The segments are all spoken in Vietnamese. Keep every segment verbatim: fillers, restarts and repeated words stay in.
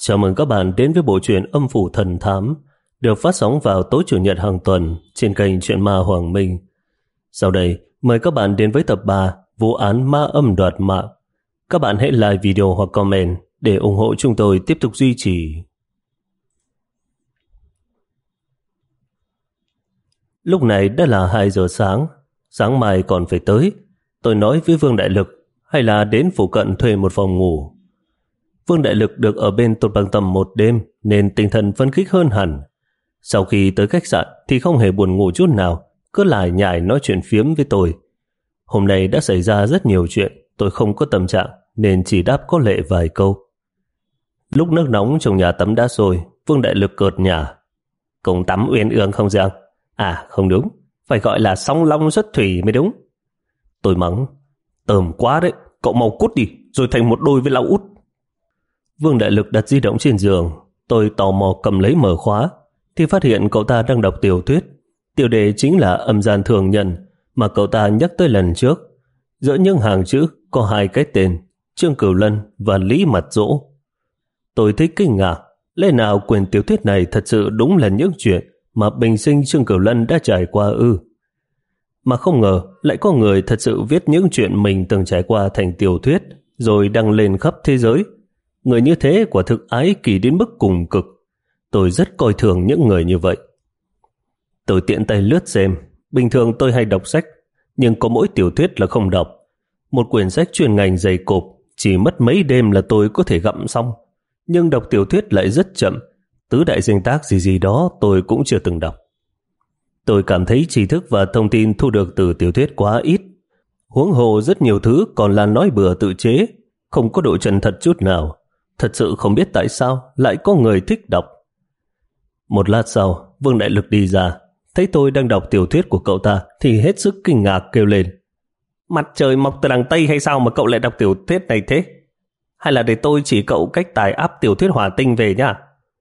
Chào mừng các bạn đến với bộ truyện Âm Phủ Thần Thám được phát sóng vào tối Chủ nhật hàng tuần trên kênh Truyện Ma Hoàng Minh. Sau đây, mời các bạn đến với tập ba Vụ án ma âm đoạt mạng. Các bạn hãy like video hoặc comment để ủng hộ chúng tôi tiếp tục duy trì. Lúc này đã là hai giờ sáng, sáng mai còn phải tới. Tôi nói với Vương Đại Lực hay là đến phụ cận thuê một phòng ngủ. Vương Đại Lực được ở bên tôi bằng tầm một đêm nên tinh thần phấn khích hơn hẳn. Sau khi tới khách sạn thì không hề buồn ngủ chút nào, cứ lải nhải nói chuyện phiếm với tôi. Hôm nay đã xảy ra rất nhiều chuyện, tôi không có tâm trạng nên chỉ đáp có lệ vài câu. Lúc nước nóng trong nhà tắm đã sôi, Vương Đại Lực cợt nhả: "Công tắm uyên ương không Giang?" "À không đúng, phải gọi là song long xuất thủy mới đúng." Tôi mắng: "Tởm quá đấy, cậu mau cút đi rồi thành một đôi với lão út." Vương Đại Lực đặt di động trên giường. Tôi tò mò cầm lấy mở khóa thì phát hiện cậu ta đang đọc tiểu thuyết. Tiêu đề chính là Âm gian thường nhân mà cậu ta nhắc tới lần trước. Giữa những hàng chữ có hai cái tên: Trương Cửu Lân và Lý Mặt Dỗ. Tôi thấy kinh ngạc, lẽ nào quyển tiểu thuyết này thật sự đúng là những chuyện mà bình sinh Trương Cửu Lân đã trải qua ư? Mà không ngờ lại có người thật sự viết những chuyện mình từng trải qua thành tiểu thuyết rồi đăng lên khắp thế giới. Người như thế quả thực ái kỳ đến mức cùng cực. Tôi rất coi thường những người như vậy. Tôi tiện tay lướt xem. Bình thường tôi hay đọc sách, nhưng có mỗi tiểu thuyết là không đọc. Một quyển sách chuyên ngành dày cộp, chỉ mất mấy đêm là tôi có thể gặm xong. Nhưng đọc tiểu thuyết lại rất chậm. Tứ đại danh tác gì gì đó tôi cũng chưa từng đọc. Tôi cảm thấy tri thức và thông tin thu được từ tiểu thuyết quá ít. Huống hồ rất nhiều thứ còn là nói bừa tự chế, không có độ chân thật chút nào. Thật sự không biết tại sao lại có người thích đọc. Một lát sau, Vương Đại Lực đi ra, thấy tôi đang đọc tiểu thuyết của cậu ta thì hết sức kinh ngạc kêu lên: "Mặt trời mọc từ đằng Tây hay sao mà cậu lại đọc tiểu thuyết này thế? Hay là để tôi chỉ cậu cách tải app tiểu thuyết hỏa tinh về nhá?"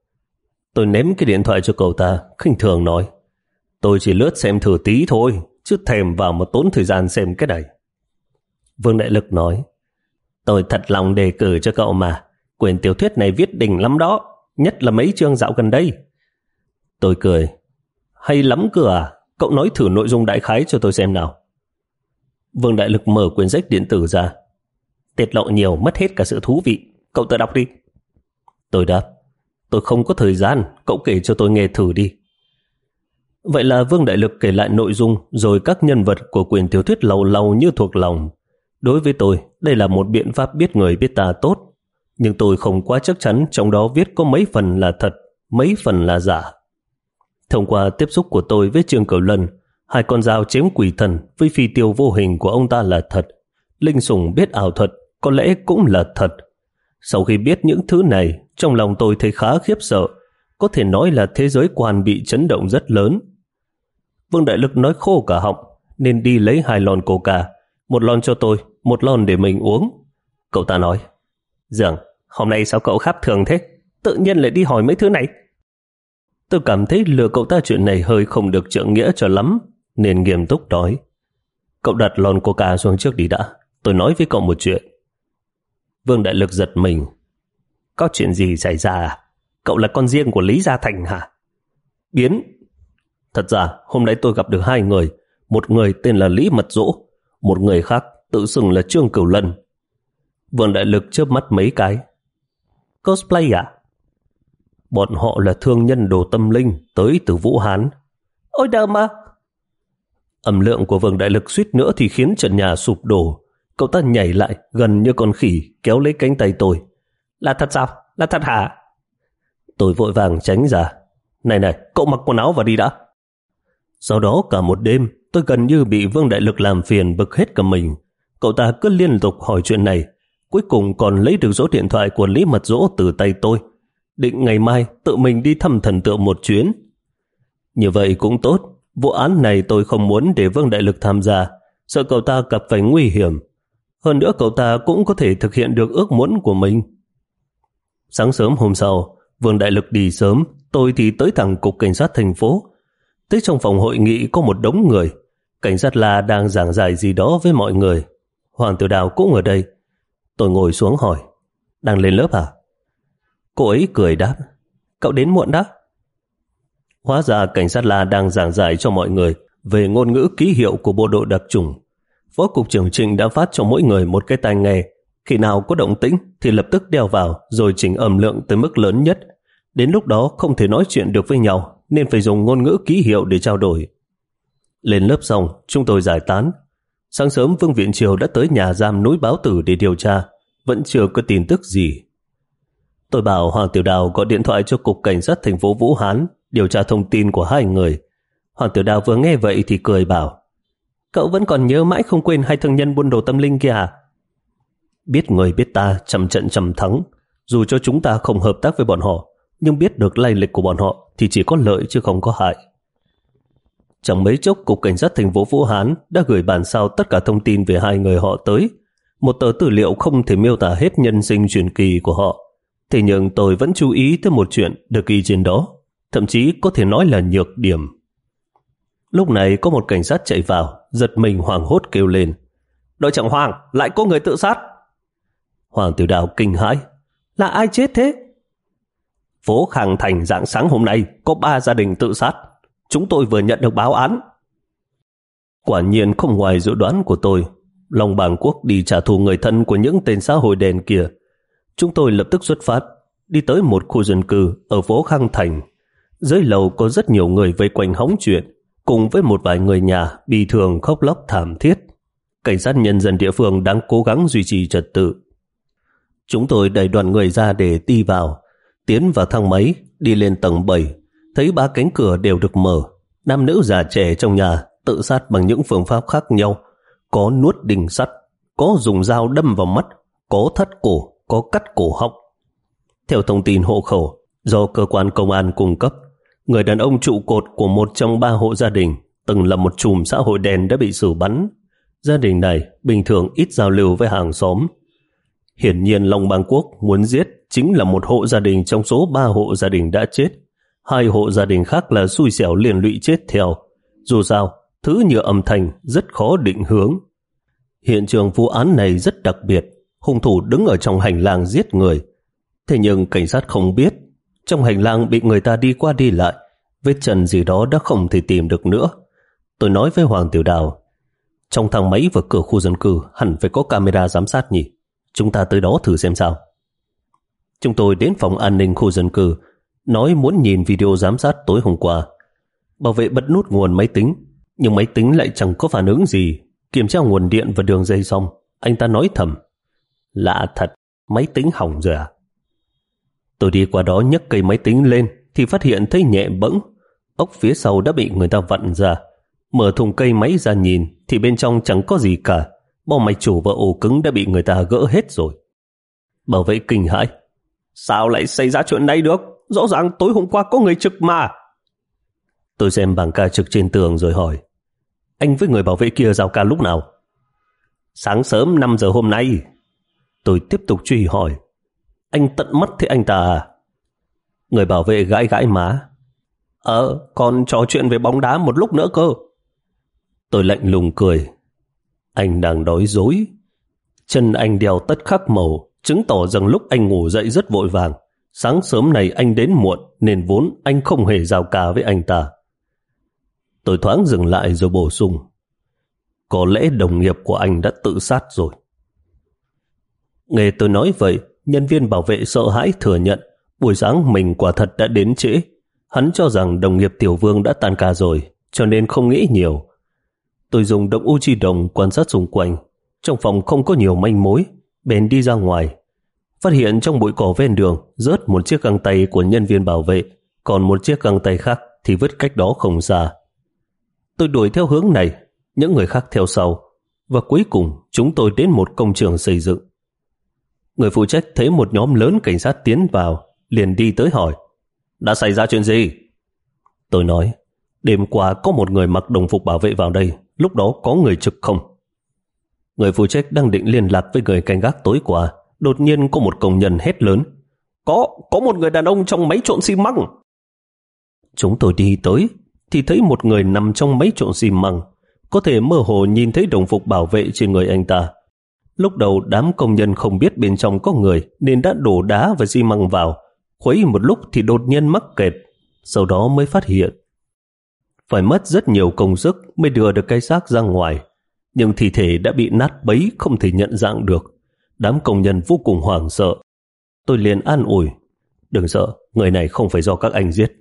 Tôi ném cái điện thoại cho cậu ta, khinh thường nói: "Tôi chỉ lướt xem thử tí thôi, chứ thèm vào mà tốn thời gian xem cái này." Vương Đại Lực nói: "Tôi thật lòng đề cử cho cậu mà. Quyển tiểu thuyết này viết đỉnh lắm đó, nhất là mấy chương dạo gần đây." Tôi cười: "Hay lắm cơ à? Cậu nói thử nội dung đại khái cho tôi xem nào." Vương Đại Lực mở quyển sách điện tử ra: "Tiết lộ nhiều mất hết cả sự thú vị, cậu tự đọc đi." Tôi đáp: "Tôi không có thời gian, cậu kể cho tôi nghe thử đi." Vậy là Vương Đại Lực kể lại nội dung rồi các nhân vật của quyển tiểu thuyết lầu lầu như thuộc lòng. Đối với tôi, đây là một biện pháp biết người biết ta tốt. Nhưng tôi không quá chắc chắn trong đó viết có mấy phần là thật, mấy phần là giả. Thông qua tiếp xúc của tôi với Trương Cửu Lân, hai con dao chém quỷ thần với phi tiêu vô hình của ông ta là thật. Linh sủng biết ảo thuật có lẽ cũng là thật. Sau khi biết những thứ này, trong lòng tôi thấy khá khiếp sợ. Có thể nói là thế giới quan bị chấn động rất lớn. Vương Đại Lực nói khô cả họng nên đi lấy hai lon coca, một lon cho tôi, một lon để mình uống. Cậu ta nói: "Dương, hôm nay sao cậu khác thường thế? Tự nhiên lại đi hỏi mấy thứ này." Tôi cảm thấy lừa cậu ta chuyện này hơi không được trượng nghĩa cho lắm, nên nghiêm túc nói: "Cậu đặt lon coca xuống trước đi đã, tôi nói với cậu một chuyện." Vương Đại Lực giật mình: "Có chuyện gì xảy ra à? Cậu là con riêng của Lý Gia Thành hả?" "Biến. Thật ra hôm nay tôi gặp được hai người, một người tên là Lý Mật Dỗ, một người khác tự xưng là Trương Cửu Lân." Vương Đại Lực chớp mắt mấy cái: "Cosplay à?" "Bọn họ là thương nhân đồ tâm linh tới từ Vũ Hán." "Ôi đờ mà!" Âm lượng của Vương Đại Lực suýt nữa thì khiến trần nhà sụp đổ. Cậu ta nhảy lại gần như con khỉ kéo lấy cánh tay tôi: "Là thật sao? Là thật hả?" Tôi vội vàng tránh ra: "Này này, cậu mặc quần áo vào đi đã." Sau đó cả một đêm tôi gần như bị Vương Đại Lực làm phiền bực hết cả mình. Cậu ta cứ liên tục hỏi chuyện này, cuối cùng còn lấy được số điện thoại của Lý Mật Dỗ từ tay tôi, định ngày mai tự mình đi thăm thần tượng một chuyến. Như vậy cũng tốt, vụ án này tôi không muốn để Vương Đại Lực tham gia, sợ cậu ta gặp phải nguy hiểm. Hơn nữa cậu ta cũng có thể thực hiện được ước muốn của mình. Sáng sớm hôm sau, Vương Đại Lực đi sớm, tôi thì tới thẳng cục cảnh sát thành phố. Tới trong phòng hội nghị có một đống người, cảnh sát La đang giảng giải gì đó với mọi người. Hoàng Tiểu Đào cũng ở đây. Tôi ngồi xuống hỏi: "Đang lên lớp à?" Cô ấy cười đáp, cậu đến muộn đó. Hóa ra cảnh sát La đang giảng giải cho mọi người về ngôn ngữ ký hiệu của bộ đội đặc chủng. Phó cục trưởng Trịnh đã phát cho mỗi người một cái tai nghe. Khi nào có động tĩnh thì lập tức đeo vào rồi chỉnh âm lượng tới mức lớn nhất. Đến lúc đó không thể nói chuyện được với nhau nên phải dùng ngôn ngữ ký hiệu để trao đổi. Lên lớp xong, chúng tôi giải tán. Sáng sớm Vương Viện Triều đã tới nhà giam núi Báo Tử để điều tra. Vẫn chưa có tin tức gì. Tôi bảo Hoàng Tiểu Đào gọi điện thoại cho Cục Cảnh sát thành phố Vũ Hán điều tra thông tin của hai người. Hoàng Tiểu Đào vừa nghe vậy thì cười bảo, cậu vẫn còn nhớ mãi không quên hai thương nhân buôn đồ tâm linh kia à? Biết người biết ta, trăm trận trăm thắng. Dù cho chúng ta không hợp tác với bọn họ, nhưng biết được lai lịch của bọn họ thì chỉ có lợi chứ không có hại. Chẳng mấy chốc, Cục Cảnh sát thành phố Vũ Hán đã gửi bản sao tất cả thông tin về hai người họ tới. Một tờ tư liệu không thể miêu tả hết nhân sinh truyền kỳ của họ. Thế nhưng tôi vẫn chú ý tới một chuyện được ghi trên đó, thậm chí có thể nói là nhược điểm. Lúc này có một cảnh sát chạy vào, giật mình hoảng hốt kêu lên, đội trưởng Hoàng, lại có người tự sát. Hoàng Tiểu Đào kinh hãi, là ai chết thế? Phố Khang Thành rạng sáng hôm nay có ba gia đình tự sát. Chúng tôi vừa nhận được báo án. Quả nhiên không ngoài dự đoán của tôi. Long Bàng Quốc đi trả thù người thân của những tên xã hội đen kia. Chúng tôi lập tức xuất phát, đi tới một khu dân cư ở phố Khang Thành. Dưới lầu có rất nhiều người vây quanh hóng chuyện, cùng với một vài người nhà bị thương khóc lóc thảm thiết. Cảnh sát nhân dân địa phương đang cố gắng duy trì trật tự. Chúng tôi đẩy đoàn người ra để đi vào, tiến vào thang máy, đi lên tầng bảy, thấy ba cánh cửa đều được mở. Nam nữ già trẻ trong nhà tự sát bằng những phương pháp khác nhau. Có nuốt đinh sắt, có dùng dao đâm vào mắt, có thắt cổ, có cắt cổ họng. Theo thông tin hộ khẩu do cơ quan công an cung cấp, người đàn ông trụ cột của một trong ba hộ gia đình từng là một chùm xã hội đen đã bị xử bắn. Gia đình này bình thường ít giao lưu với hàng xóm. Hiển nhiên Long Bang Quốc muốn giết chính là một hộ gia đình trong số ba hộ gia đình đã chết. Hai hộ gia đình khác là xui xẻo liền lụy chết theo. Dù sao, thứ như âm thanh rất khó định hướng. Hiện trường vụ án này rất đặc biệt. Hung thủ đứng ở trong hành lang giết người. Thế nhưng cảnh sát không biết, trong hành lang bị người ta đi qua đi lại, vết chân gì đó đã không thể tìm được nữa. Tôi nói với Hoàng Tiểu Đào, trong thang máy và cửa khu dân cư hẳn phải có camera giám sát nhỉ. Chúng ta tới đó thử xem sao. Chúng tôi đến phòng an ninh khu dân cư, nói muốn nhìn video giám sát tối hôm qua. Bảo vệ bật nút nguồn máy tính, nhưng máy tính lại chẳng có phản ứng gì. Kiểm tra nguồn điện và đường dây xong, anh ta nói thầm, lạ thật, máy tính hỏng rồi à? Tôi đi qua đó nhấc cây máy tính lên thì phát hiện thấy nhẹ bẫng, ốc phía sau đã bị người ta vặn ra. Mở thùng cây máy ra nhìn thì bên trong chẳng có gì cả. Bo mạch chủ và ổ cứng đã bị người ta gỡ hết rồi. Bảo vệ kinh hãi, sao lại xảy ra chuyện này được? Rõ ràng tối hôm qua có người trực mà. Tôi xem bảng ca trực trên tường rồi hỏi, anh với người bảo vệ kia giao ca lúc nào? Sáng sớm năm giờ hôm nay. Tôi tiếp tục truy hỏi, anh tận mắt thấy anh ta à? Người bảo vệ gãi gãi má, Ờ, còn trò chuyện về bóng đá một lúc nữa cơ. Tôi lạnh lùng cười, anh đang nói dối. Chân anh đeo tất khắc màu, chứng tỏ rằng lúc anh ngủ dậy rất vội vàng. Sáng sớm này anh đến muộn nên vốn anh không hề giao ca với anh ta. Tôi thoáng dừng lại rồi bổ sung, có lẽ đồng nghiệp của anh đã tự sát rồi. Nghe tôi nói vậy, nhân viên bảo vệ sợ hãi thừa nhận buổi sáng mình quả thật đã đến trễ. Hắn cho rằng đồng nghiệp Tiểu Vương đã tan ca rồi, cho nên không nghĩ nhiều. Tôi dùng động u chi đồng quan sát xung quanh. Trong phòng không có nhiều manh mối, bèn đi ra ngoài. Phát hiện trong bụi cỏ ven đường rớt một chiếc găng tay của nhân viên bảo vệ, còn một chiếc găng tay khác thì vứt cách đó không xa. Tôi đuổi theo hướng này, những người khác theo sau, và cuối cùng chúng tôi đến một công trường xây dựng. Người phụ trách thấy một nhóm lớn cảnh sát tiến vào, liền đi tới hỏi, đã xảy ra chuyện gì? Tôi nói, đêm qua có một người mặc đồng phục bảo vệ vào đây, lúc đó có người trực không? Người phụ trách đang định liên lạc với người canh gác tối qua, đột nhiên có một công nhân hét lớn, Có, có một người đàn ông trong máy trộn xi măng. Chúng tôi đi tới, thì thấy một người nằm trong máy trộn xi măng, có thể mơ hồ nhìn thấy đồng phục bảo vệ trên người anh ta. Lúc đầu đám công nhân không biết bên trong có người nên đã đổ đá và xi măng vào, khuấy một lúc thì đột nhiên mắc kẹt, sau đó mới phát hiện. Phải mất rất nhiều công sức mới đưa được cái xác ra ngoài, nhưng thi thể đã bị nát bấy không thể nhận dạng được. Đám công nhân vô cùng hoảng sợ. Tôi liền an ủi, đừng sợ, người này không phải do các anh giết.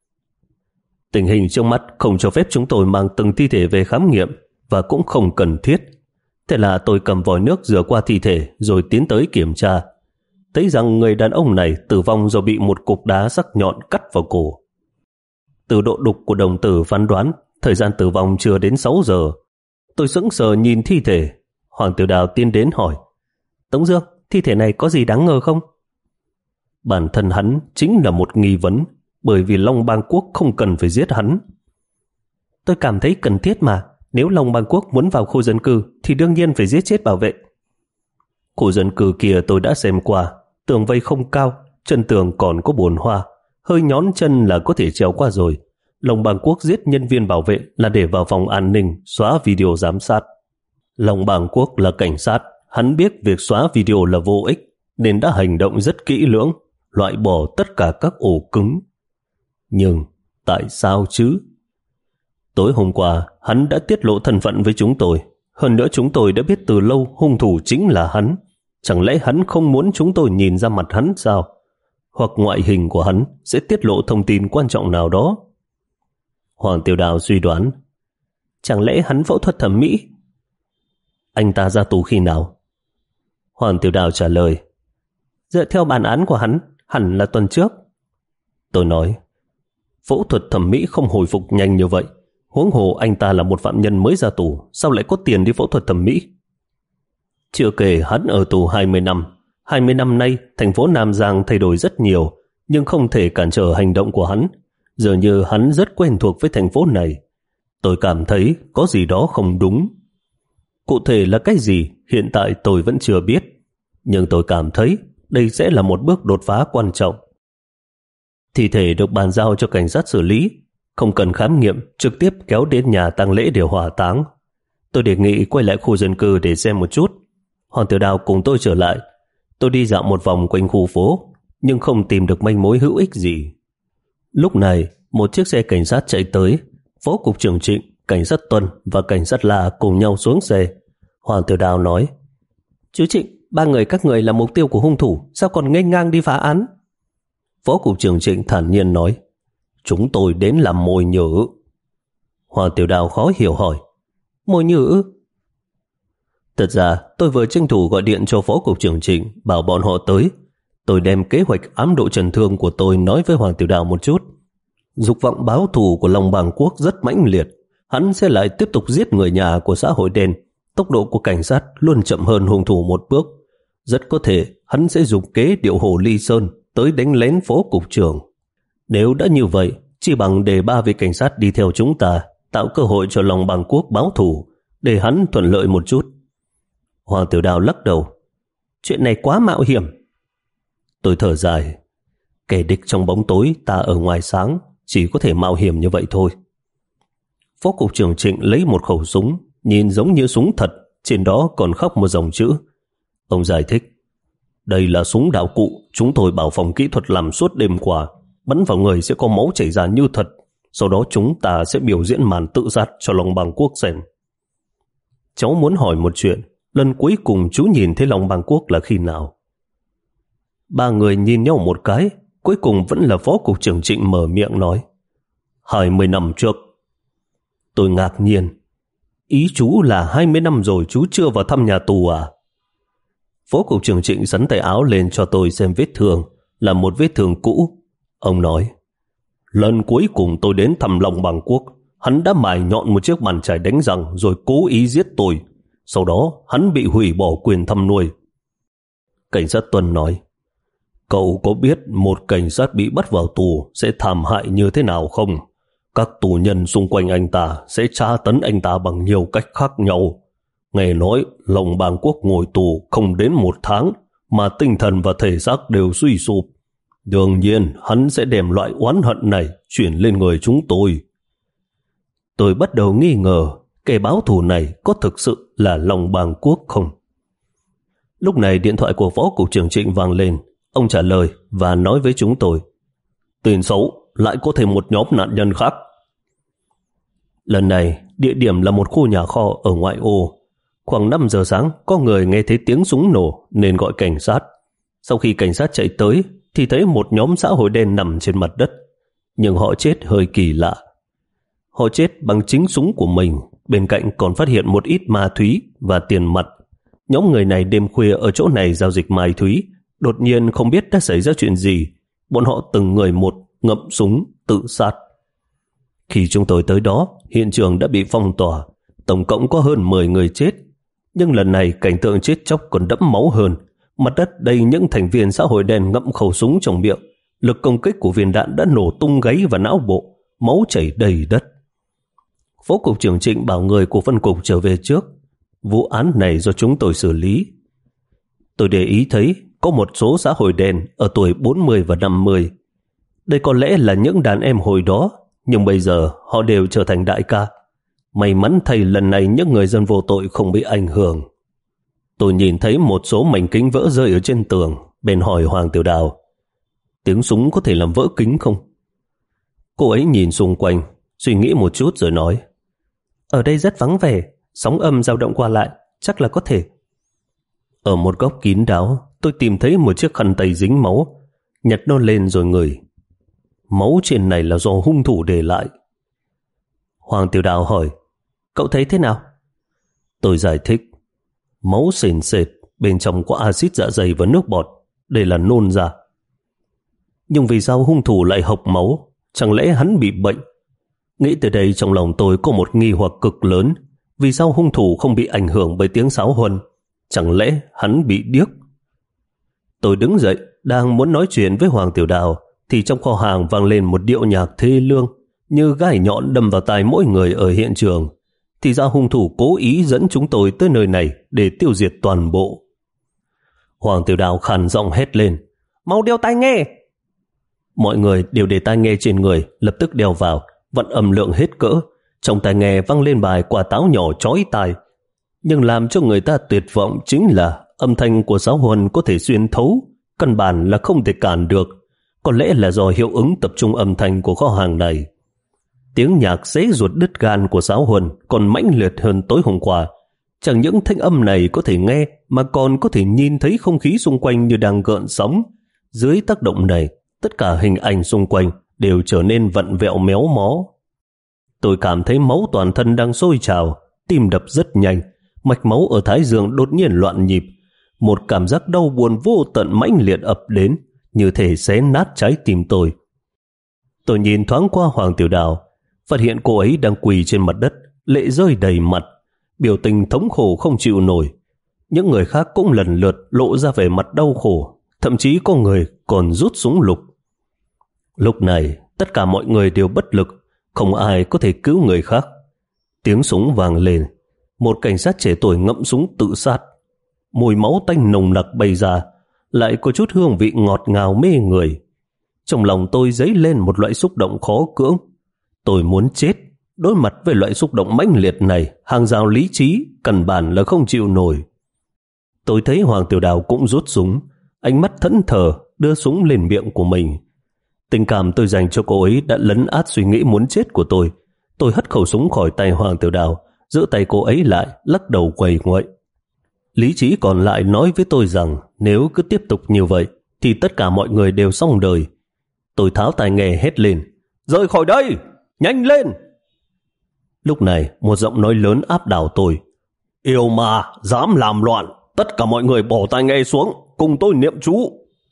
Tình hình trước mắt không cho phép chúng tôi mang từng thi thể về khám nghiệm, và cũng không cần thiết. Thế là tôi cầm vòi nước rửa qua thi thể rồi tiến tới kiểm tra. Thấy rằng người đàn ông này tử vong do bị một cục đá sắc nhọn cắt vào cổ. Từ độ đục của đồng tử phán đoán, thời gian tử vong chưa đến sáu giờ. Tôi sững sờ nhìn thi thể. Hoàng Tiểu Đào tiến đến hỏi, Tống Dương, thi thể này có gì đáng ngờ không? Bản thân hắn chính là một nghi vấn, bởi vì Long Bang Quốc không cần phải giết hắn. Tôi cảm thấy cần thiết mà, nếu Long Bang Quốc muốn vào khu dân cư thì đương nhiên phải giết chết bảo vệ. Khu dân cư kia tôi đã xem qua, tường vây không cao, chân tường còn có bồn hoa, hơi nhón chân là có thể trèo qua rồi. Long Bang Quốc giết nhân viên bảo vệ là để vào phòng an ninh xóa video giám sát. Long Bang Quốc là cảnh sát, hắn biết việc xóa video là vô ích nên đã hành động rất kỹ lưỡng, loại bỏ tất cả các ổ cứng. Nhưng tại sao chứ? Tối hôm qua hắn đã tiết lộ thân phận với chúng tôi, hơn nữa chúng tôi đã biết từ lâu hung thủ chính là hắn. Chẳng lẽ hắn không muốn chúng tôi nhìn ra mặt hắn sao? Hoặc ngoại hình của hắn sẽ tiết lộ thông tin quan trọng nào đó? Hoàng Tiểu Đào suy đoán, chẳng lẽ hắn phẫu thuật thẩm mỹ? Anh ta ra tù khi nào? Hoàng Tiểu Đào trả lời, dựa theo bản án của hắn, hẳn là tuần trước. Tôi nói, phẫu thuật thẩm mỹ không hồi phục nhanh như vậy. Huống hồ anh ta là một phạm nhân mới ra tù, sao lại có tiền đi phẫu thuật thẩm mỹ? Chưa kể hắn ở tù hai mươi năm. hai mươi năm nay, thành phố Nam Giang thay đổi rất nhiều, nhưng không thể cản trở hành động của hắn. Dường như hắn rất quen thuộc với thành phố này. Tôi cảm thấy có gì đó không đúng. Cụ thể là cái gì, hiện tại tôi vẫn chưa biết. Nhưng tôi cảm thấy đây sẽ là một bước đột phá quan trọng. Thi thể được bàn giao cho cảnh sát xử lý, không cần khám nghiệm, trực tiếp kéo đến nhà tang lễ để hỏa táng. Tôi đề nghị quay lại khu dân cư để xem một chút. Hoàng Tiểu Đào cùng tôi trở lại. Tôi đi dạo một vòng quanh khu phố, nhưng không tìm được manh mối hữu ích gì. Lúc này, một chiếc xe cảnh sát chạy tới. Phó cục trưởng Trịnh, cảnh sát Tuân và cảnh sát La cùng nhau xuống xe. Hoàng Tiểu Đào nói, chú Trịnh, ba người các người là mục tiêu của hung thủ, sao còn nghênh ngang đi phá án? Phó cục trưởng Trịnh thản nhiên nói, chúng tôi đến làm mồi nhử. Hoàng Tiểu Đào khó hiểu hỏi, mồi nhử? Thật ra tôi vừa tranh thủ gọi điện cho phó cục trưởng Trịnh bảo bọn họ tới. Tôi đem kế hoạch ám độ trần thương của tôi nói với Hoàng Tiểu Đào một chút. Dục vọng báo thù của Long Bang Quốc rất mãnh liệt. Hắn sẽ lại tiếp tục giết người nhà của xã hội đen. Tốc độ của cảnh sát luôn chậm hơn hung thủ một bước. Rất có thể hắn sẽ dùng kế điệu hồ ly sơn tới đánh lén phó cục trưởng. Nếu đã như vậy, chỉ bằng để ba vị cảnh sát đi theo chúng ta, tạo cơ hội cho Long Bang Quốc báo thù, để hắn thuận lợi một chút. Hoàng Tiểu Đào lắc đầu, chuyện này quá mạo hiểm. Tôi thở dài, kẻ địch trong bóng tối, ta ở ngoài sáng, chỉ có thể mạo hiểm như vậy thôi. Phó cục trưởng Trịnh lấy một khẩu súng, nhìn giống như súng thật, trên đó còn khắc một dòng chữ. Ông giải thích, đây là súng đạo cụ, chúng tôi bảo phòng kỹ thuật làm suốt đêm qua, bắn vào người sẽ có máu chảy ra như thật, sau đó chúng ta sẽ biểu diễn màn tự sát cho Long Bang Quốc xem. Cháu muốn hỏi một chuyện, lần cuối cùng chú nhìn thấy Long Bang Quốc là khi nào? Ba người nhìn nhau một cái, cuối cùng vẫn là phó cục trưởng Trịnh mở miệng nói, hai mươi năm trước. Tôi ngạc nhiên, ý chú là hai mươi năm rồi chú chưa vào thăm nhà tù à? Phó cục trưởng Trịnh sắn tay áo lên cho tôi xem vết thương, là một vết thương cũ. Ông nói, lần cuối cùng tôi đến thăm Long Bang Quốc, hắn đã mài nhọn một chiếc bàn chải đánh răng rồi cố ý giết tôi. Sau đó hắn bị hủy bỏ quyền thăm nuôi. Cảnh sát Tuân nói, cậu có biết một cảnh sát bị bắt vào tù sẽ thảm hại như thế nào không? Các tù nhân xung quanh anh ta sẽ tra tấn anh ta bằng nhiều cách khác nhau. Nghe nói Long Bang Quốc ngồi tù không đến một tháng mà tinh thần và thể xác đều suy sụp. Đương nhiên hắn sẽ đem loại oán hận này chuyển lên người chúng tôi. Tôi bắt đầu nghi ngờ kẻ báo thù này có thực sự là Long Bang Quốc không? Lúc này điện thoại của phó cục trưởng Trịnh vang lên. Ông trả lời và nói với chúng tôi: Tin xấu, lại có thêm một nhóm nạn nhân khác. Lần này, địa điểm là một khu nhà kho ở ngoại ô. Khoảng năm giờ sáng, có người nghe thấy tiếng súng nổ nên gọi cảnh sát. Sau khi cảnh sát chạy tới, thì thấy một nhóm xã hội đen nằm trên mặt đất. Nhưng họ chết hơi kỳ lạ. Họ chết bằng chính súng của mình, bên cạnh còn phát hiện một ít ma túy và tiền mặt. Nhóm người này đêm khuya ở chỗ này giao dịch ma túy, đột nhiên không biết đã xảy ra chuyện gì. Bọn họ từng người một ngậm súng tự sát. Khi chúng tôi tới đó, hiện trường đã bị phong tỏa, tổng cộng có hơn mười người chết. Nhưng lần này cảnh tượng chết chóc còn đẫm máu hơn. Mặt đất đầy những thành viên xã hội đen ngậm khẩu súng trong miệng. Lực công kích của viên đạn đã nổ tung gáy và não bộ, máu chảy đầy đất. Phó cục trưởng Trịnh bảo người của phân cục trở về trước. Vụ án này do chúng tôi xử lý. Tôi để ý thấy có một số xã hội đen ở tuổi bốn mươi và năm mươi. Đây có lẽ là những đàn em hồi đó, nhưng bây giờ họ đều trở thành đại ca. May mắn thay lần này những người dân vô tội không bị ảnh hưởng. Tôi nhìn thấy một số mảnh kính vỡ rơi ở trên tường, bèn hỏi Hoàng Tiểu Đào: Tiếng súng có thể làm vỡ kính không? Cô ấy nhìn xung quanh, suy nghĩ một chút rồi nói: Ở đây rất vắng vẻ, sóng âm dao động qua lại, chắc là có thể. Ở một góc kín đáo, tôi tìm thấy một chiếc khăn tay dính máu, nhặt nó lên rồi ngửi. Máu trên này là do hung thủ để lại. Hoàng Tiểu Đào hỏi: Cậu thấy thế nào? Tôi giải thích: Máu sền sệt, bên trong có axit dạ dày và nước bọt, đây là nôn ra. Nhưng vì sao hung thủ lại hộc máu? Chẳng lẽ hắn bị bệnh? Nghĩ tới đây trong lòng tôi có một nghi hoặc cực lớn. Vì sao hung thủ không bị ảnh hưởng bởi tiếng sáo huân? Chẳng lẽ hắn bị điếc? Tôi đứng dậy, đang muốn nói chuyện với Hoàng Tiểu Đào, thì trong kho hàng vang lên một điệu nhạc thê lương, như gai nhọn đâm vào tai mỗi người ở hiện trường. Thì ra hung thủ cố ý dẫn chúng tôi tới nơi này để tiêu diệt toàn bộ. Hoàng Tiểu Đào khàn giọng hét lên: Mau đeo tai nghe! Mọi người đều để tai nghe trên người, lập tức đeo vào, vặn âm lượng hết cỡ. Trong tai nghe vang lên bài Quả Táo Nhỏ chói tai. Nhưng làm cho người ta tuyệt vọng chính là âm thanh của giáo huân có thể xuyên thấu, căn bản là không thể cản được. Có lẽ là do hiệu ứng tập trung âm thanh của kho hàng này. Tiếng nhạc xé ruột đứt gan của giáo huân còn mãnh liệt hơn tối hôm qua. Chẳng những thanh âm này có thể nghe, mà còn có thể nhìn thấy không khí xung quanh như đang gợn sóng. Dưới tác động này, tất cả hình ảnh xung quanh đều trở nên vặn vẹo méo mó. Tôi cảm thấy máu toàn thân đang sôi trào, tim đập rất nhanh, mạch máu ở thái dương đột nhiên loạn nhịp. Một cảm giác đau buồn vô tận mãnh liệt ập đến, như thể xé nát trái tim tôi. Tôi nhìn thoáng qua Hoàng Tiểu Đào, phát hiện cô ấy đang quỳ trên mặt đất, lệ rơi đầy mặt, biểu tình thống khổ không chịu nổi. Những người khác cũng lần lượt lộ ra vẻ mặt đau khổ, thậm chí có người còn rút súng lục. Lúc này, tất cả mọi người đều bất lực, không ai có thể cứu người khác. Tiếng súng vang lên, một cảnh sát trẻ tuổi ngậm súng tự sát. Mùi máu tanh nồng nặc bay ra, lại có chút hương vị ngọt ngào mê người. Trong lòng tôi dấy lên một loại xúc động khó cưỡng. Tôi muốn chết. Đối mặt với loại xúc động mãnh liệt này, hàng rào lý trí căn bản là không chịu nổi. Tôi thấy Hoàng Tiểu Đào cũng rút súng, ánh mắt thẫn thờ đưa súng lên miệng của mình. Tình cảm tôi dành cho cô ấy đã lấn át suy nghĩ muốn chết của tôi. Tôi hất khẩu súng khỏi tay Hoàng Tiểu Đào, giữ tay cô ấy lại, lắc đầu quầy nguậy. Lý trí còn lại nói với tôi rằng nếu cứ tiếp tục như vậy thì tất cả mọi người đều xong đời. Tôi tháo tai nghe hét lên: Rời khỏi đây! Nhanh lên! Lúc này một giọng nói lớn áp đảo tôi: Yêu ma, dám làm loạn, tất cả mọi người bỏ tai nghe xuống, cùng tôi niệm chú.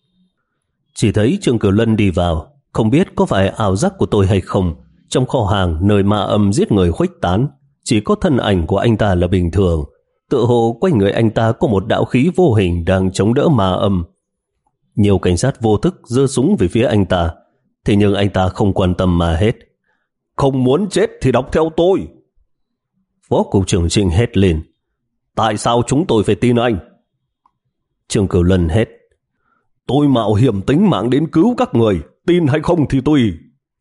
Chỉ thấy Trương Cửu Lân đi vào, không biết có phải ảo giác của tôi hay không. Trong kho hàng nơi ma âm giết người khuếch tán, chỉ có thân ảnh của anh ta là bình thường. Tựa hồ quanh người anh ta có một đạo khí vô hình đang chống đỡ ma âm. Nhiều cảnh sát vô thức giơ súng về phía anh ta, thế nhưng anh ta không quan tâm mà hết: Không muốn chết thì đọc theo tôi. Phó cục trưởng Trịnh hét lên: Tại sao chúng tôi phải tin anh? Trương Cửu Lân hét: Tôi mạo hiểm tính mạng đến cứu các người, tin hay không thì tùy.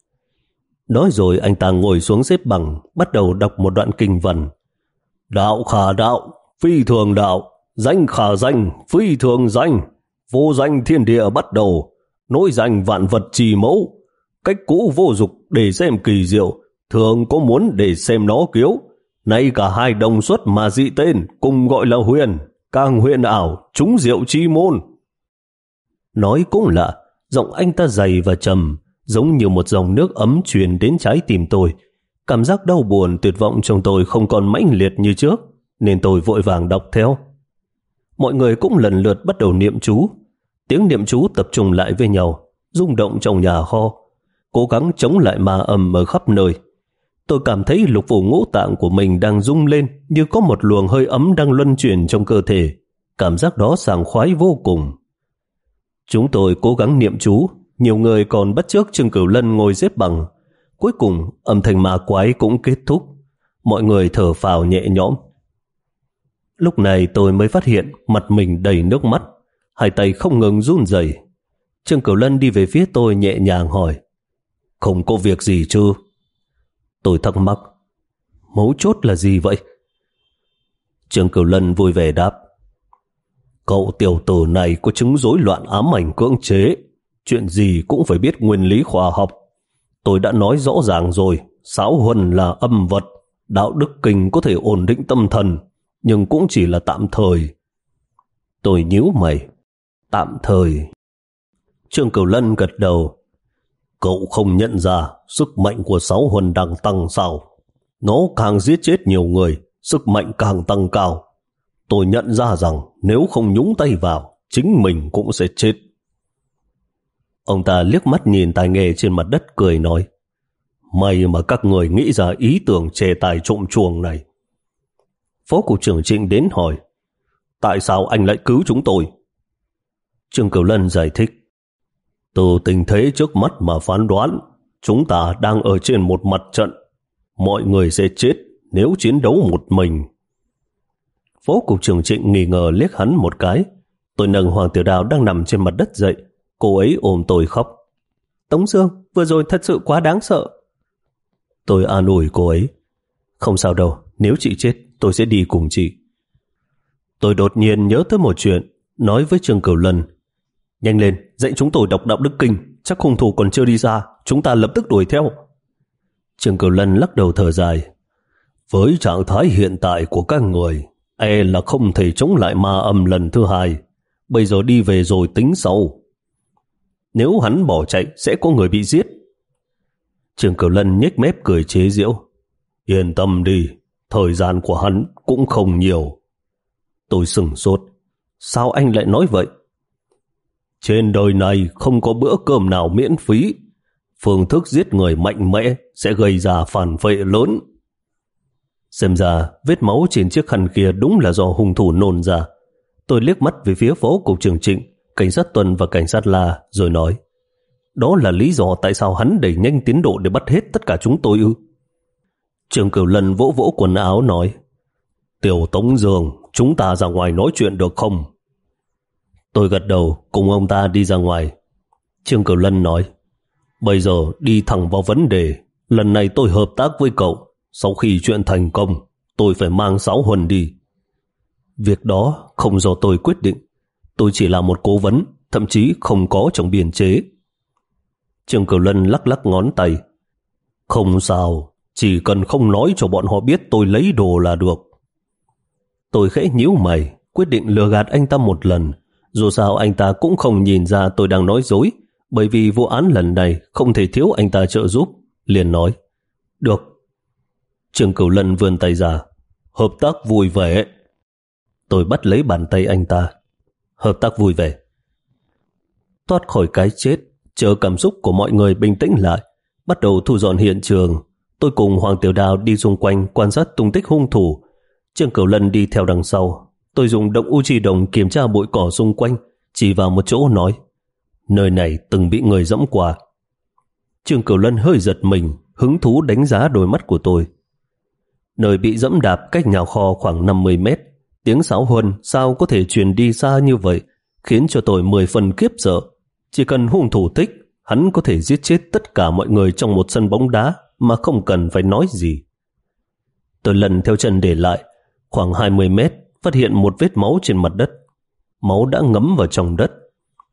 Nói rồi anh ta ngồi xuống xếp bằng, bắt đầu đọc một đoạn kinh văn: Đạo khả đạo, phi thường đạo, danh khả danh, phi thường danh, vô danh thiên địa bắt đầu, nỗi danh vạn vật trì mẫu, cách cũ vô dục để xem kỳ diệu, thường có muốn để xem nó kiếu. Nay cả hai đồng xuất mà dị tên, cùng gọi là huyền, càng huyền ảo, trúng diệu chi môn. Nói cũng lạ, giọng anh ta dày và trầm, giống như một dòng nước ấm truyền đến trái tim tôi. Cảm giác đau buồn tuyệt vọng trong tôi không còn mãnh liệt như trước, nên tôi vội vàng đọc theo. Mọi người cũng lần lượt bắt đầu niệm chú. Tiếng niệm chú tập trung lại với nhau, rung động trong nhà kho, cố gắng chống lại ma âm ở khắp nơi. Tôi cảm thấy lục phủ ngũ tạng của mình đang rung lên, như có một luồng hơi ấm đang luân chuyển trong cơ thể. Cảm giác đó sảng khoái vô cùng. Chúng tôi cố gắng niệm chú, nhiều người còn bắt chước Trương Cửu Lân ngồi xếp bằng. Cuối cùng, âm thanh ma quái cũng kết thúc. Mọi người thở phào nhẹ nhõm. Lúc này tôi mới phát hiện mặt mình đầy nước mắt, hai tay không ngừng run rẩy. Trương Cửu Lân đi về phía tôi nhẹ nhàng hỏi: "Không có việc gì chứ?" Tôi thắc mắc: "Mấu chốt là gì vậy?" Trương Cửu Lân vui vẻ đáp: "Cậu tiểu tử này có chứng rối loạn ám ảnh cưỡng chế, chuyện gì cũng phải biết nguyên lý khoa học. Tôi đã nói rõ ràng rồi, Sáo Huân là âm vật, đạo đức kinh có thể ổn định tâm thần, nhưng cũng chỉ là tạm thời." Tôi nhíu mày: "Tạm thời?" Trương Cửu Lân gật đầu: "Cậu không nhận ra sức mạnh của Sáo Huân đang tăng sao? Nó càng giết chết nhiều người, sức mạnh càng tăng cao. Tôi nhận ra rằng nếu không nhúng tay vào, chính mình cũng sẽ chết." Ông ta liếc mắt nhìn tài nghề trên mặt đất cười nói: "May mà các người nghĩ ra ý tưởng chê tài trộm chuồng này." Phó cục trưởng Trịnh đến hỏi: "Tại sao anh lại cứu chúng tôi?" Trương Cửu Lân giải thích: "Từ tình thế trước mắt mà phán đoán, chúng ta đang ở trên một mặt trận. Mọi người sẽ chết nếu chiến đấu một mình." Phó cục trưởng Trịnh nghi ngờ liếc hắn một cái. Tôi nâng Hoàng Tiểu Đào đang nằm trên mặt đất dậy. Cô ấy ôm tôi khóc: "Tống Dương, vừa rồi thật sự quá đáng sợ." Tôi an ủi cô ấy: "Không sao đâu, nếu chị chết tôi sẽ đi cùng chị." Tôi đột nhiên nhớ tới một chuyện, nói với Trương Cửu Lân: "Nhanh lên, dạy chúng tôi đọc đạo đức kinh, chắc hung thủ còn chưa đi ra, chúng ta lập tức đuổi theo." Trương Cửu Lân lắc đầu thở dài: "Với trạng thái hiện tại của các người, e là không thể chống lại ma âm lần thứ hai. Bây giờ đi về rồi tính sau. Nếu hắn bỏ chạy sẽ có người bị giết." Trương Cửu Lân nhếch mép cười chế giễu: "Yên tâm đi, thời gian của hắn cũng không nhiều." Tôi sửng sốt: "Sao anh lại nói vậy?" "Trên đời này không có bữa cơm nào miễn phí. Phương thức giết người mạnh mẽ sẽ gây ra phản vệ lớn." Xem ra vết máu trên chiếc khăn kia đúng là do hung thủ nôn ra. Tôi liếc mắt về phía phó cục trưởng Trịnh, cảnh sát Tuần và cảnh sát La rồi nói: "Đó là lý do tại sao hắn đẩy nhanh tiến độ để bắt hết tất cả chúng tôi ư?" Trương Cửu Lân vỗ vỗ quần áo nói: "Tiểu Tống Dương, chúng ta ra ngoài nói chuyện được không?" Tôi gật đầu cùng ông ta đi ra ngoài. Trương Cửu Lân nói: "Bây giờ đi thẳng vào vấn đề. Lần này tôi hợp tác với cậu. Sau khi chuyện thành công, tôi phải mang Sáo Huân đi." "Việc đó không do tôi quyết định. Tôi chỉ là một cố vấn, thậm chí không có trong biên chế." Trương Cửu Lân lắc lắc ngón tay: "Không sao, chỉ cần không nói cho bọn họ biết tôi lấy đồ là được." Tôi khẽ nhíu mày, quyết định lừa gạt anh ta một lần. Dù sao anh ta cũng không nhìn ra tôi đang nói dối, bởi vì vụ án lần này không thể thiếu anh ta trợ giúp. Liền nói: "Được." Trương Cửu Lân vươn tay ra: "Hợp tác vui vẻ." Tôi bắt lấy bàn tay anh ta: "Hợp tác vui vẻ." Thoát khỏi cái chết, chờ cảm xúc của mọi người bình tĩnh lại, bắt đầu thu dọn hiện trường. Tôi cùng Hoàng Tiểu Đào đi xung quanh quan sát tung tích hung thủ. Trương Cửu Lân đi theo đằng sau. Tôi dùng động u chi đồng kiểm tra bụi cỏ xung quanh, chỉ vào một chỗ nói: "Nơi này từng bị người dẫm qua." Trương Cửu Lân hơi giật mình, hứng thú đánh giá đôi mắt của tôi. Nơi bị dẫm đạp cách nhà kho khoảng năm mươi mét. Tiếng Sáo Huân sao có thể truyền đi xa như vậy, khiến cho tôi mười phần khiếp sợ. Chỉ cần hung thủ thích, hắn có thể giết chết tất cả mọi người trong một sân bóng đá mà không cần phải nói gì. Tôi lần theo chân để lại, khoảng hai mươi mét, phát hiện một vết máu trên mặt đất. Máu đã ngấm vào trong đất.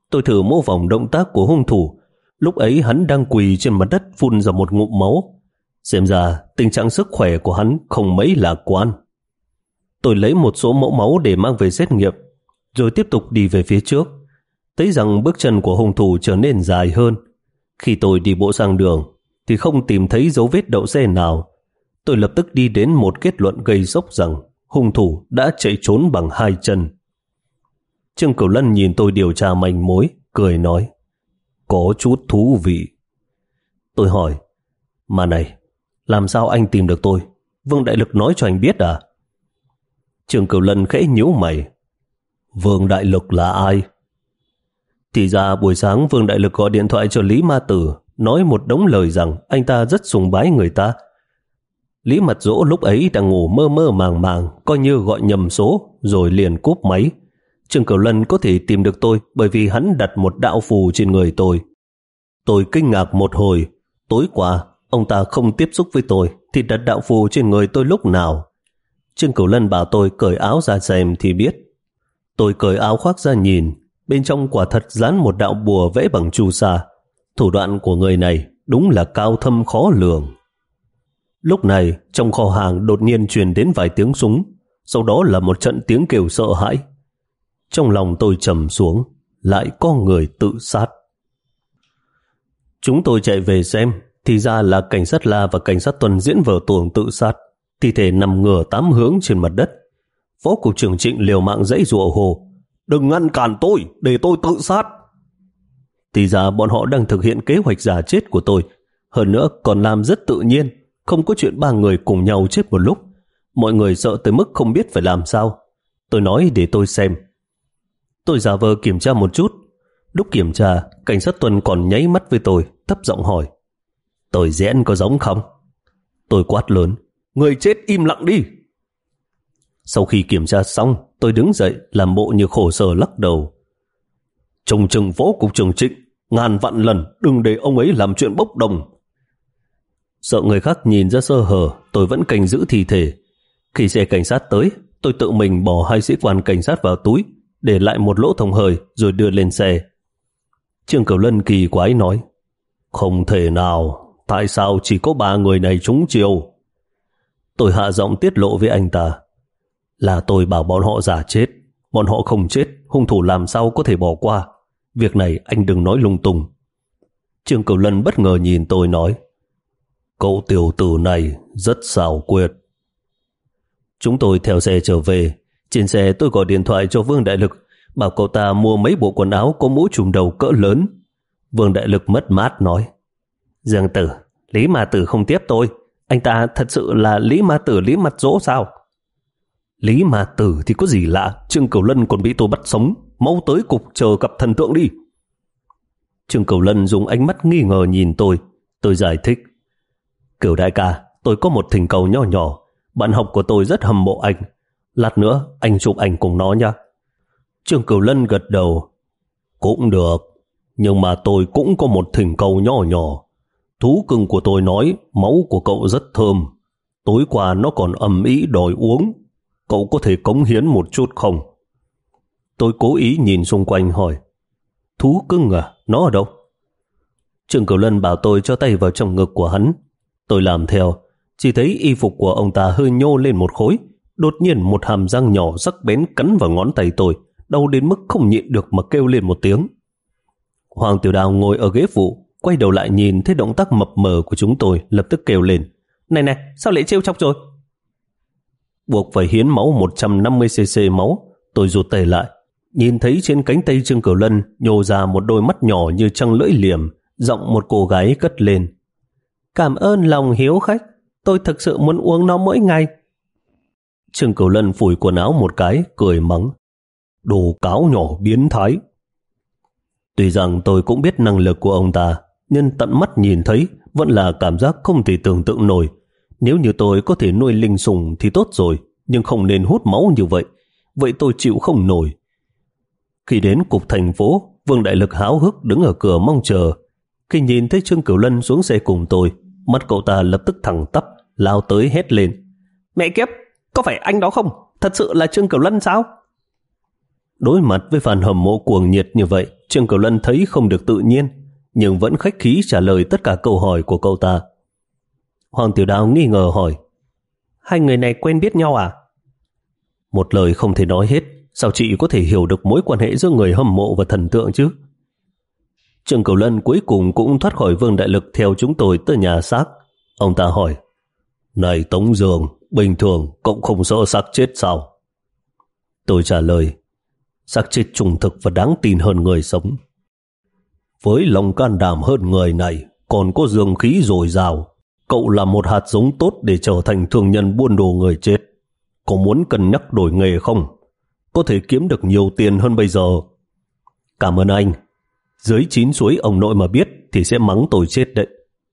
Tôi thử mô phỏng động tác của hung thủ. Lúc ấy hắn đang quỳ trên mặt đất phun ra một ngụm máu. Xem ra tình trạng sức khỏe của hắn không mấy lạc quan. Tôi lấy một số mẫu máu để mang về xét nghiệm, rồi tiếp tục đi về phía trước. Thấy rằng bước chân của hung thủ trở nên dài hơn. Khi tôi đi bộ sang đường thì không tìm thấy dấu vết đậu xe nào. Tôi lập tức đi đến một kết luận gây sốc rằng hung thủ đã chạy trốn bằng hai chân. Trương Cửu Lân nhìn tôi điều tra manh mối, cười nói: có chút thú vị. Tôi hỏi: mà này, làm sao anh tìm được tôi? Vương Đại Lực nói cho anh biết à? Trương Cửu Lân khẽ nhíu mày: Vương Đại Lực là ai? Thì ra buổi sáng Vương Đại Lực gọi điện thoại cho Lý Ma Tử, nói một đống lời rằng anh ta rất sùng bái người ta. Lý Mật Dỗ lúc ấy đang ngủ mơ mơ màng màng, coi như gọi nhầm số, rồi liền cúp máy. Trương Cửu Lân có thể tìm được tôi bởi vì hắn đặt một đạo phù trên người tôi. Tôi kinh ngạc một hồi. Tối qua ông ta không tiếp xúc với tôi thì đặt đạo phù trên người tôi lúc nào? Trương Cửu Lân bảo tôi cởi áo ra xem thì biết. Tôi cởi áo khoác ra nhìn, bên trong quả thật dán một đạo bùa vẽ bằng chu sa. Thủ đoạn của người này đúng là cao thâm khó lường. Lúc này trong kho hàng đột nhiên truyền đến vài tiếng súng, sau đó là một trận tiếng kêu sợ hãi. Trong lòng tôi trầm xuống, lại có người tự sát. Chúng tôi chạy về xem, thì ra là cảnh sát La và cảnh sát Tuần diễn vở tuồng tự sát. Thi thể nằm ngửa tám hướng trên mặt đất. Phó cục trưởng Trịnh liều mạng giãy giụa hồ: đừng ngăn cản tôi, để tôi tự sát. Thì ra bọn họ đang thực hiện kế hoạch giả chết của tôi, hơn nữa còn làm rất tự nhiên, không có chuyện ba người cùng nhau chết một lúc. Mọi người sợ tới mức không biết phải làm sao. Tôi nói để tôi xem. Tôi giả vờ kiểm tra một chút. Lúc kiểm tra, cảnh sát Tuần còn nháy mắt với tôi, thấp giọng hỏi: tôi diễn có giống không? Tôi quát lớn: người chết im lặng đi. Sau khi kiểm tra xong, tôi đứng dậy làm bộ như khổ sở lắc đầu: trông chừng Phó cục trưởng Trịnh, ngàn vạn lần đừng để ông ấy làm chuyện bốc đồng. Sợ người khác nhìn ra sơ hở, tôi vẫn canh giữ thi thể. Khi xe cảnh sát tới, tôi tự mình bỏ hai sĩ quan cảnh sát vào túi, để lại một lỗ thông hơi rồi đưa lên xe. Trương Cửu Lân kỳ quái nói: không thể nào, tại sao chỉ có ba người này trúng chiêu? Tôi hạ giọng tiết lộ với anh ta: là tôi bảo bọn họ giả chết. Bọn họ không chết, hung thủ làm sao có thể bỏ qua? Việc này anh đừng nói lung tung. Trương Cửu Lân bất ngờ nhìn tôi nói: cậu tiểu tử này rất xảo quyệt. Chúng tôi theo xe trở về. Trên xe tôi gọi điện thoại cho Vương Đại Lực, bảo cậu ta mua mấy bộ quần áo có mũ trùm đầu cỡ lớn. Vương Đại Lực mất mát nói: Dương Tử, Lý Ma Tử không tiếp tôi. Anh ta thật sự là Lý Ma Tử Lý Mặt Dỗ sao? Lý Ma Tử thì có gì lạ, Trương Cửu Lân còn bị tôi bắt sống. Mau tới cục chờ gặp thần tượng đi. Trương Cửu Lân dùng ánh mắt nghi ngờ nhìn tôi. Tôi giải thích: Cửu đại ca, tôi có một thỉnh cầu nhỏ nhỏ. Bạn học của tôi rất hâm mộ anh. Lát nữa anh chụp ảnh cùng nó nha. Trương Cửu Lân gật đầu: cũng được, nhưng mà tôi cũng có một thỉnh cầu nhỏ nhỏ. Thú cưng của tôi nói máu của cậu rất thơm. Tối qua nó còn ầm ĩ đòi uống. Cậu có thể cống hiến một chút không? Tôi cố ý nhìn xung quanh hỏi: thú cưng à? Nó ở đâu? Trương Cửu Lân bảo tôi cho tay vào trong ngực của hắn. Tôi làm theo. Chỉ thấy y phục của ông ta hơi nhô lên một khối. Đột nhiên một hàm răng nhỏ sắc bén cắn vào ngón tay tôi, đau đến mức không nhịn được mà kêu lên một tiếng. Hoàng Tiểu Đào ngồi ở ghế phụ, quay đầu lại nhìn thấy động tác mập mờ của chúng tôi, lập tức kêu lên: này này, sao lại trêu chọc rồi? Buộc phải hiến máu một trăm năm mươi xê xê máu. Tôi rụt tay lại, nhìn thấy trên cánh tay Trương Cửu Lân nhô ra một đôi mắt nhỏ như trăng lưỡi liềm. Giọng một cô gái cất lên: cảm ơn lòng hiếu khách, tôi thực sự muốn uống nó mỗi ngày. Trương Cửu Lân phủi quần áo một cái, cười mắng: đồ cáo nhỏ biến thái. Tuy rằng tôi cũng biết năng lực của ông ta, nhưng tận mắt nhìn thấy vẫn là cảm giác không thể tưởng tượng nổi. Nếu như tôi có thể nuôi linh sủng thì tốt rồi, nhưng không nên hút máu như vậy. Vậy tôi chịu không nổi. Khi đến cục thành phố, Vương Đại Lực háo hức đứng ở cửa mong chờ. Khi nhìn thấy Trương Cửu Lân xuống xe cùng tôi, mắt cậu ta lập tức thẳng tắp, lao tới hét lên: mẹ kiếp, có phải anh đó không? Thật sự là Trương Cửu Lân sao? Đối mặt với fan hâm mộ cuồng nhiệt như vậy, Trương Cửu Lân thấy không được tự nhiên, nhưng vẫn khách khí trả lời tất cả câu hỏi của cậu ta. Hoàng Tiểu Đào nghi ngờ hỏi, hai người này quen biết nhau à? Một lời không thể nói hết, sao chị có thể hiểu được mối quan hệ giữa người hâm mộ và thần tượng chứ? Trương Cửu Lân cuối cùng cũng thoát khỏi Vương Đại Lực theo chúng tôi tới nhà xác. Ông ta hỏi, này Tống Dương, bình thường cậu không sợ xác chết sao? Tôi trả lời, xác chết trung thực và đáng tin hơn người sống. Với lòng can đảm hơn người này, còn có dương khí dồi dào, cậu là một hạt giống tốt để trở thành thương nhân buôn đồ người chết. Có muốn cân nhắc đổi nghề không? Có thể kiếm được nhiều tiền hơn bây giờ. Cảm ơn anh. Dưới chín suối ông nội mà biết thì sẽ mắng tôi chết đấy.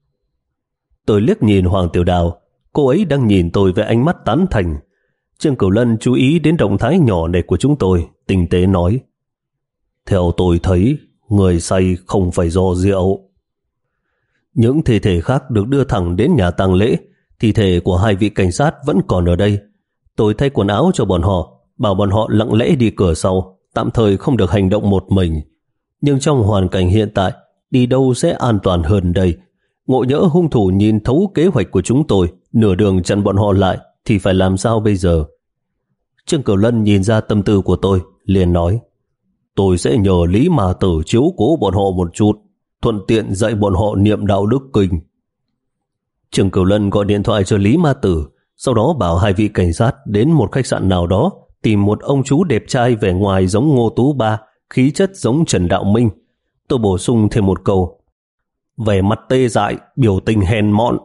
Tôi liếc nhìn Hoàng Tiểu Đào, cô ấy đang nhìn tôi với ánh mắt tán thành. Trương Cửu Lân chú ý đến động thái nhỏ này của chúng tôi, tinh tế nói, theo tôi thấy, người say không phải do rượu. Những thi thể khác được đưa thẳng đến nhà tang lễ, thi thể của hai vị cảnh sát vẫn còn ở đây. Tôi thay quần áo cho bọn họ, bảo bọn họ lặng lẽ đi cửa sau, tạm thời không được hành động một mình. Nhưng trong hoàn cảnh hiện tại, đi đâu sẽ an toàn hơn đây? Ngộ nhỡ hung thủ nhìn thấu kế hoạch của chúng tôi, nửa đường chặn bọn họ lại, thì phải làm sao bây giờ? Trương Cửu Lân nhìn ra tâm tư của tôi, liền nói, tôi sẽ nhờ Lý Ma Tử chiếu cố bọn họ một chút, thuận tiện dạy bọn họ niệm đạo đức kinh. Trương Cửu Lân gọi điện thoại cho Lý Ma Tử, sau đó bảo hai vị cảnh sát đến một khách sạn nào đó tìm một ông chú đẹp trai vẻ ngoài giống Ngô Tú Ba, khí chất giống Trần Đạo Minh. Tôi bổ sung thêm một câu, vẻ mặt tê dại, biểu tình hèn mọn.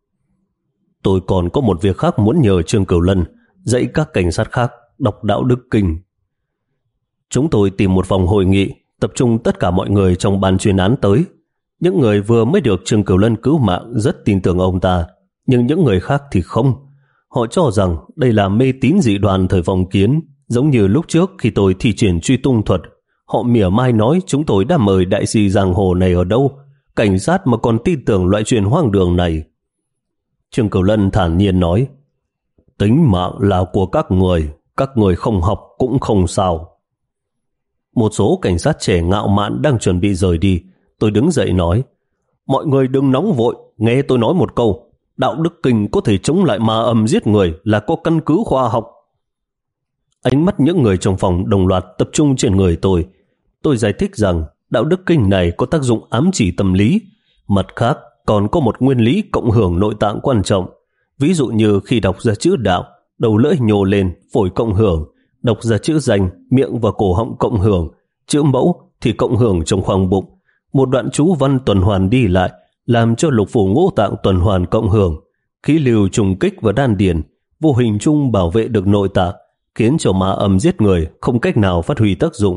Tôi còn có một việc khác muốn nhờ Trương Cửu Lân dạy các cảnh sát khác đọc đạo đức kinh. Chúng tôi tìm một phòng hội nghị, tập trung tất cả mọi người trong ban chuyên án tới. Những người vừa mới được Trương Cửu Lân cứu mạng rất tin tưởng ông ta, nhưng những người khác thì không. Họ cho rằng đây là mê tín dị đoan thời phong kiến, giống như lúc trước khi tôi thi triển truy tung thuật. Họ mỉa mai nói chúng tôi đã mời đại sĩ giang hồ này ở đâu, cảnh sát mà còn tin tưởng loại chuyện hoang đường này. Trương Cửu Lân thản nhiên nói, tính mạng là của các người, các người không học cũng không sao. Một số cảnh sát trẻ ngạo mạn đang chuẩn bị rời đi. Tôi đứng dậy nói, mọi người đừng nóng vội, nghe tôi nói một câu, đạo đức kinh có thể chống lại ma âm giết người là có căn cứ khoa học. Ánh mắt những người trong phòng đồng loạt tập trung trên người tôi. Tôi giải thích rằng đạo đức kinh này có tác dụng ám chỉ tâm lý, mặt khác còn có một nguyên lý cộng hưởng nội tạng quan trọng. Ví dụ như khi đọc ra chữ đạo, đầu lưỡi nhô lên, phổi cộng hưởng, đọc ra chữ danh, miệng và cổ họng cộng hưởng, chữ mẫu thì cộng hưởng trong khoang bụng. Một đoạn chú văn tuần hoàn đi lại, làm cho lục phủ ngũ tạng tuần hoàn cộng hưởng, khí lưu trùng kích vào đan điền, vô hình chung bảo vệ được nội tạng, khiến cho ma âm giết người không cách nào phát huy tác dụng.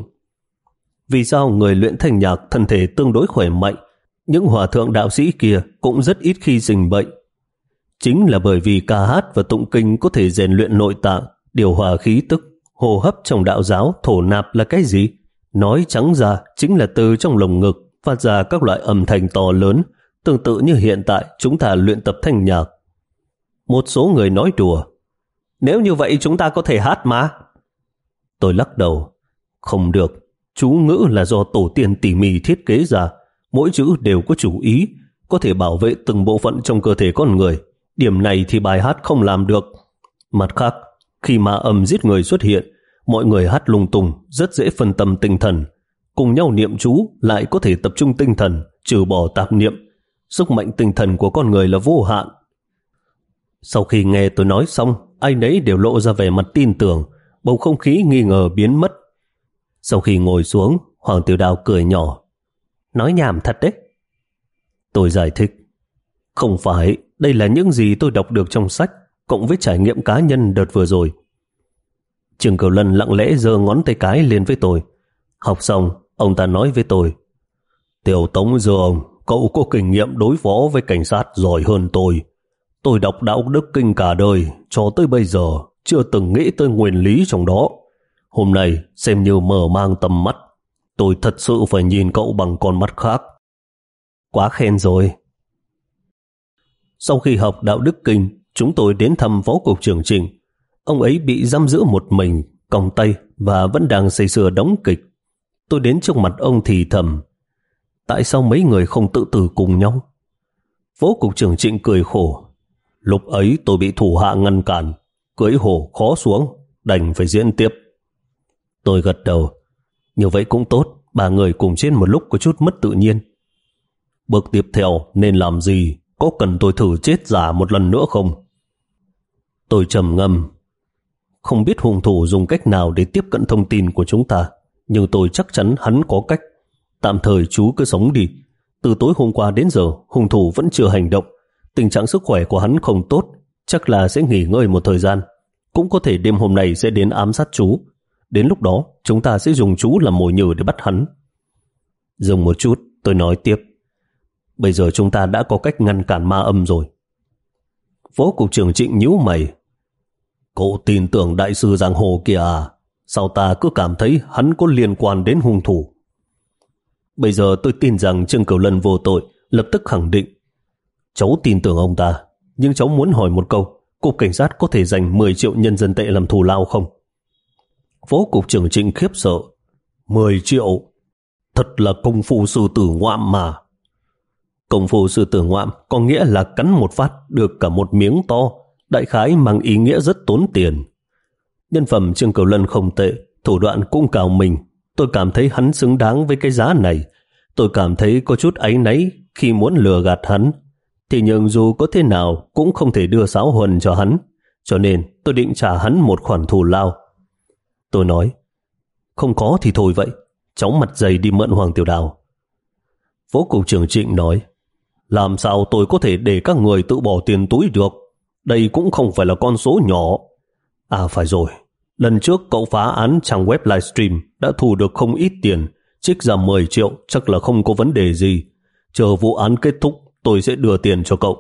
Vì sao người luyện thanh nhạc thân thể tương đối khỏe mạnh, những hòa thượng đạo sĩ kia cũng rất ít khi sinh bệnh? Chính là bởi vì ca hát và tụng kinh có thể rèn luyện nội tạng, điều hòa khí tức. Hô hấp trong đạo giáo thổ nạp là cái gì? Nói trắng ra chính là từ trong lồng ngực phát ra các loại âm thanh to lớn, tương tự như hiện tại chúng ta luyện tập thanh nhạc. Một số người nói đùa, nếu như vậy chúng ta có thể hát mà. Tôi lắc đầu, không được, chú ngữ là do tổ tiên tỉ mỉ thiết kế ra, mỗi chữ đều có chủ ý, có thể bảo vệ từng bộ phận trong cơ thể con người. Điểm này thì bài hát không làm được. Mặt khác, khi ma âm giết người xuất hiện, mọi người hát lung tung, rất dễ phân tâm tinh thần. Cùng nhau niệm chú lại có thể tập trung tinh thần, trừ bỏ tạp niệm. Sức mạnh tinh thần của con người là vô hạn. Sau khi nghe tôi nói xong, ai nấy đều lộ ra vẻ mặt tin tưởng, bầu không khí nghi ngờ biến mất. Sau khi ngồi xuống, Hoàng Tiểu Đào cười nhỏ, nói nhảm thật đấy. Tôi giải thích, không phải, đây là những gì tôi đọc được trong sách, cộng với trải nghiệm cá nhân đợt vừa rồi. Trương Cửu Lân lặng lẽ giơ ngón tay cái lên với tôi. Học xong, ông ta nói với tôi, Tiểu Tống Dương, cậu có kinh nghiệm đối phó với cảnh sát giỏi hơn tôi. Tôi đọc đạo đức kinh cả đời, cho tới bây giờ chưa từng nghĩ tới nguyên lý trong đó. Hôm nay xem như mở mang tầm mắt, tôi thật sự phải nhìn cậu bằng con mắt khác. Quá khen rồi. Sau khi học đạo đức kinh, chúng tôi đến thăm phó cục trưởng Trình. Ông ấy bị giam giữ một mình, còng tay và vẫn đang say sưa đóng kịch. Tôi đến trước mặt ông thì thầm: tại sao mấy người không tự tử cùng nhau? Phó cục trưởng Trịnh cười khổ: lúc ấy tôi bị thủ hạ ngăn cản, cưỡi hổ khó xuống, đành phải diễn tiếp. Tôi gật đầu: như vậy cũng tốt, ba người cùng chết một lúc có chút mất tự nhiên. Bước tiếp theo nên làm gì? Có cần tôi thử chết giả một lần nữa không? Tôi trầm ngâm. Không biết hung thủ dùng cách nào để tiếp cận thông tin của chúng ta, nhưng tôi chắc chắn hắn có cách. Tạm thời chú cứ sống đi. Từ tối hôm qua đến giờ, hung thủ vẫn chưa hành động. Tình trạng sức khỏe của hắn không tốt, chắc là sẽ nghỉ ngơi một thời gian. Cũng có thể đêm hôm nay sẽ đến ám sát chú. Đến lúc đó, chúng ta sẽ dùng chú làm mồi nhử để bắt hắn. Dừng một chút, tôi nói tiếp: bây giờ chúng ta đã có cách ngăn cản ma âm rồi. Phó cục trưởng Trịnh nhíu mày: cậu tin tưởng đại sư giang hồ kia à? Sao ta cứ cảm thấy hắn có liên quan đến hung thủ? Bây giờ tôi tin rằng Trương Cửu Lân vô tội, lập tức khẳng định: cháu tin tưởng ông ta, nhưng cháu muốn hỏi một câu, cục cảnh sát có thể dành mười triệu nhân dân tệ làm thù lao không? Phó cục trưởng Trịnh khiếp sợ: mười triệu? Thật là công phu sư tử ngoạm mà. Công phu sư tử ngoạm có nghĩa là cắn một phát được cả một miếng to, đại khái mang ý nghĩa rất tốn tiền. Nhân phẩm Trương Cửu Lân không tệ, thủ đoạn cũng cao mình. Tôi cảm thấy hắn xứng đáng với cái giá này. Tôi cảm thấy có chút áy náy khi muốn lừa gạt hắn. Thì nhưng dù có thế nào cũng không thể đưa sáo huần cho hắn. Cho nên tôi định trả hắn một khoản thù lao. Tôi nói: không có thì thôi vậy, cháu mặt dày đi mượn Hoàng Tiểu Đào. Phó cục trưởng Trịnh nói: làm sao tôi có thể để các người tự bỏ tiền túi được? Đây cũng không phải là con số nhỏ. À phải rồi, lần trước cậu phá án trang web livestream đã thu được không ít tiền, trích ra mười triệu chắc là không có vấn đề gì. Chờ vụ án kết thúc tôi sẽ đưa tiền cho cậu.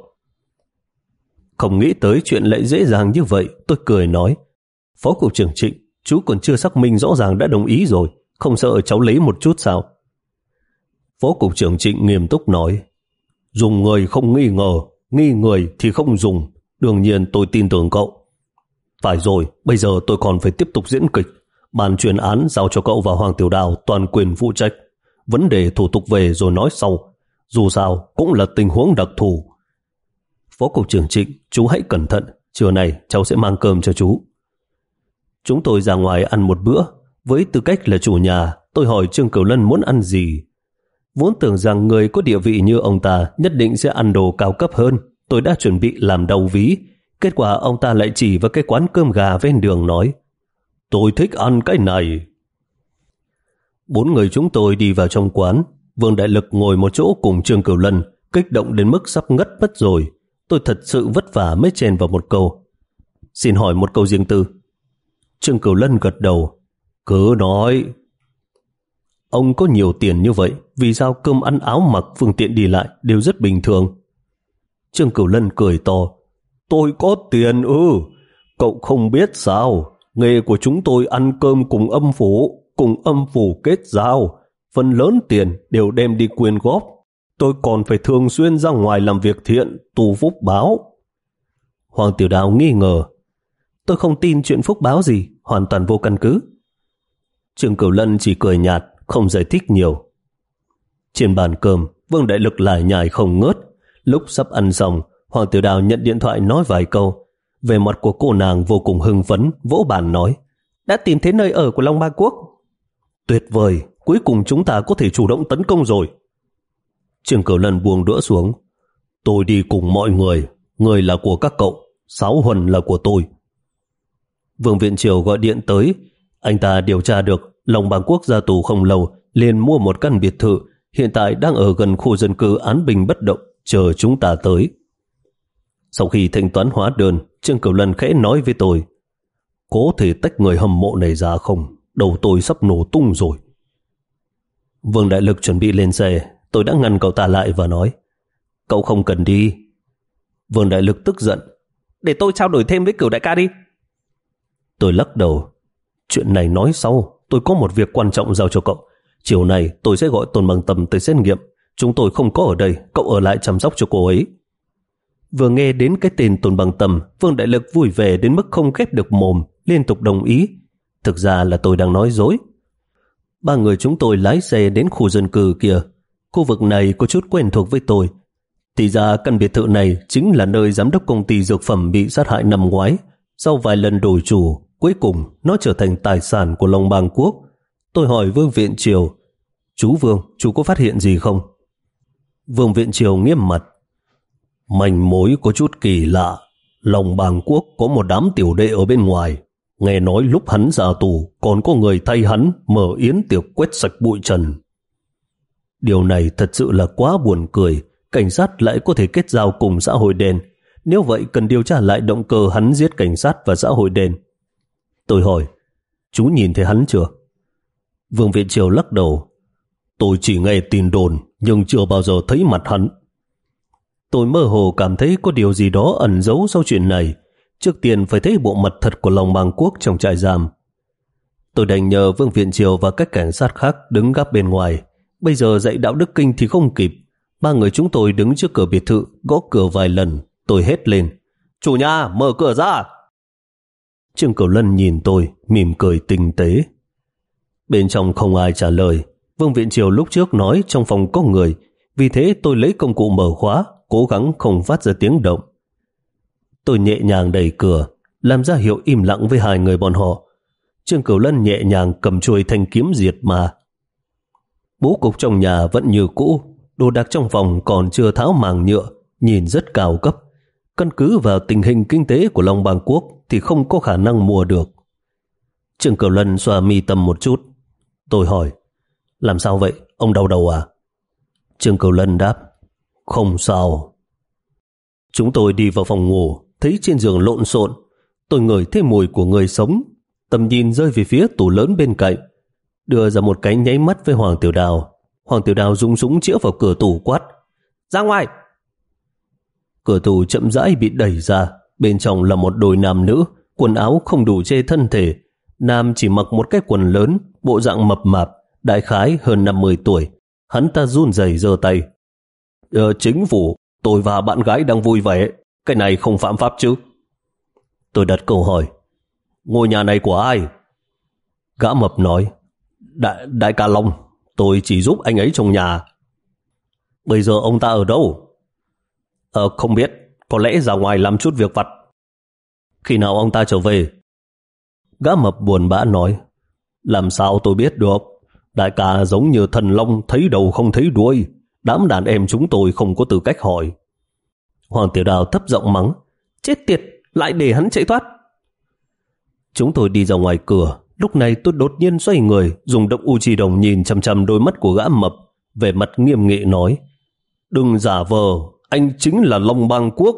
Không nghĩ tới chuyện lại dễ dàng như vậy, tôi cười nói: Phó cục trưởng Trịnh, chú còn chưa xác minh rõ ràng đã đồng ý rồi, không sợ cháu lấy một chút sao? Phó cục trưởng Trịnh nghiêm túc nói: dùng người không nghi ngờ, nghi người thì không dùng. Đương nhiên tôi tin tưởng cậu. Phải rồi, bây giờ tôi còn phải tiếp tục diễn kịch. Ban chuyên án giao cho cậu và Hoàng Tiểu Đào toàn quyền phụ trách. Vấn đề thủ tục về rồi nói sau. Dù sao cũng là tình huống đặc thù. Phó cục trưởng Trịnh, chú hãy cẩn thận. Trưa này cháu sẽ mang cơm cho chú. Chúng tôi ra ngoài ăn một bữa. Với tư cách là chủ nhà, tôi hỏi Trương Cửu Lân muốn ăn gì. Vốn tưởng rằng người có địa vị như ông ta nhất định sẽ ăn đồ cao cấp hơn. Tôi đã chuẩn bị làm đầu ví. Kết quả ông ta lại chỉ vào cái quán cơm gà ven đường nói: tôi thích ăn cái này. Bốn người chúng tôi đi vào trong quán. Vương Đại Lực ngồi một chỗ cùng Trương Cửu Lân, kích động đến mức sắp ngất mất rồi. Tôi thật sự vất vả mới chen vào một câu: xin hỏi một câu riêng tư. Trương Cửu Lân gật đầu: cứ nói. Ông có nhiều tiền như vậy, vì sao cơm ăn áo mặc phương tiện đi lại đều rất bình thường? Trương Cửu Lân cười to: tôi có tiền ư? Cậu không biết sao? Nghề của chúng tôi ăn cơm cùng âm phủ, cùng âm phủ kết giao. Phần lớn tiền đều đem đi quyên góp. Tôi còn phải thường xuyên ra ngoài làm việc thiện, tu phúc báo. Hoàng Tiểu Đào nghi ngờ: tôi không tin chuyện phúc báo gì, hoàn toàn vô căn cứ. Trương Cửu Lân chỉ cười nhạt, không giải thích nhiều. Trên bàn cơm, Vương Đại Lực lải nhải không ngớt. Lúc sắp ăn xong, Hoàng Tiểu Đào nhận điện thoại nói vài câu. Về mặt của cô nàng vô cùng hưng phấn, vỗ bàn nói: đã tìm thấy nơi ở của Long Ba Quốc. Tuyệt vời, cuối cùng chúng ta có thể chủ động tấn công rồi. Trương Cửu Lân buông đũa xuống: tôi đi cùng mọi người, người là của các cậu, Sáo Huân là của tôi. Vương Viện Triều gọi điện tới. Anh ta điều tra được Long Bang Quốc ra tù không lâu, liền mua một căn biệt thự, hiện tại đang ở gần khu dân cư án bình bất động, chờ chúng ta tới. Sau khi thanh toán hóa đơn, Trương Cửu Lân khẽ nói với tôi: có thể tách người hâm mộ này ra không? Đầu tôi sắp nổ tung rồi. Vương Đại Lực chuẩn bị lên xe, tôi đã ngăn cậu ta lại và nói: cậu không cần đi. Vương Đại Lực tức giận: để tôi trao đổi thêm với Cửu đại ca đi. Tôi lắc đầu: chuyện này nói sau, tôi có một việc quan trọng giao cho cậu. Chiều nay tôi sẽ gọi Tôn Bằng Tâm tới xét nghiệm. Chúng tôi không có ở đây, cậu ở lại chăm sóc cho cô ấy. Vừa nghe đến cái tên Tôn Bằng Tâm, Vương Đại Lực vui vẻ đến mức không khép được mồm, liên tục đồng ý. Thực ra là tôi đang nói dối. Ba người chúng tôi lái xe đến khu dân cư kia. Khu vực này có chút quen thuộc với tôi. Thì ra căn biệt thự này chính là nơi giám đốc công ty dược phẩm bị sát hại năm ngoái. Sau vài lần đổi chủ, cuối cùng nó trở thành tài sản của Long Bang Quốc. Tôi hỏi Vương Viện Triều, chú Vương, chú có phát hiện gì không? Vương Viện Triều nghiêm mặt. Manh mối có chút kỳ lạ. Long Bang Quốc có một đám tiểu đệ ở bên ngoài. Nghe nói lúc hắn ra tù còn có người thay hắn mở yến tiệc quét sạch bụi trần. Điều này thật sự là quá buồn cười. Cảnh sát lại có thể kết giao cùng xã hội đen. Nếu vậy cần điều tra lại động cơ hắn giết cảnh sát và xã hội đen. Tôi hỏi, chú nhìn thấy hắn chưa? Vương Viện Triều lắc đầu. Tôi chỉ nghe tin đồn nhưng chưa bao giờ thấy mặt hắn. Tôi mơ hồ cảm thấy có điều gì đó ẩn giấu sau chuyện này. Trước tiên phải thấy bộ mặt thật của Long Bang Quốc trong trại giam. Tôi đành nhờ Vương Viện Triều và các cảnh sát khác đứng gác bên ngoài. Bây giờ dạy đạo đức kinh thì không kịp. Ba người chúng tôi đứng trước cửa biệt thự, gõ cửa vài lần. Tôi hét lên, chủ nhà, mở cửa ra. Trương Cửu Lân nhìn tôi, mỉm cười tinh tế. Bên trong không ai trả lời. Vương Viện Triều lúc trước nói trong phòng có người, vì thế tôi lấy công cụ mở khóa, cố gắng không phát ra tiếng động. Tôi nhẹ nhàng đẩy cửa, làm ra hiệu im lặng với hai người bọn họ. Trương Cửu Lân nhẹ nhàng cầm chuôi thanh kiếm diệt ma. Bố cục trong nhà vẫn như cũ, đồ đạc trong phòng còn chưa tháo màng nhựa, nhìn rất cao cấp. Căn cứ vào tình hình kinh tế của Long Bang Quốc thì không có khả năng mua được. Trương Cửu Lân xoa mi tâm một chút. Tôi hỏi, làm sao vậy, ông đau đầu à? Trương Cửu Lân đáp, không sao. Chúng tôi đi vào phòng ngủ, thấy trên giường lộn xộn. Tôi ngửi thấy mùi của người sống. Tầm nhìn rơi về phía tủ lớn bên cạnh, đưa ra một cái nháy mắt với Hoàng Tiểu Đào. Hoàng Tiểu Đào rung súng chĩa vào cửa tủ quát, ra ngoài. Cửa tủ chậm rãi bị đẩy ra. Bên trong là một đôi nam nữ, quần áo không đủ che thân thể. Nam chỉ mặc một cái quần lớn, bộ dạng mập mạp, đại khái hơn năm mươi tuổi. Hắn ta run rẩy giơ tay. Ờ, chính phủ, tôi và bạn gái đang vui vẻ. Cái này không phạm pháp chứ? Tôi đặt câu hỏi, ngôi nhà này của ai? Gã mập nói, Đại, đại ca Long, tôi chỉ giúp anh ấy trong nhà. Bây giờ ông ta ở đâu? Ờ, không biết, có lẽ ra ngoài làm chút việc vặt. Khi nào ông ta trở về? Gã mập buồn bã nói, làm sao tôi biết được? Đại ca giống như thần long thấy đầu không thấy đuôi. Đám đàn em chúng tôi không có tư cách hỏi. Hoàng Tiểu Đào thấp giọng mắng, chết tiệt, lại để hắn chạy thoát. Chúng tôi đi ra ngoài cửa. Lúc này tôi đột nhiên xoay người, dùng động u chi đồng nhìn chằm chằm đôi mắt của gã mập, về mặt nghiêm nghị nói, đừng giả vờ, anh chính là Long Bang Quốc.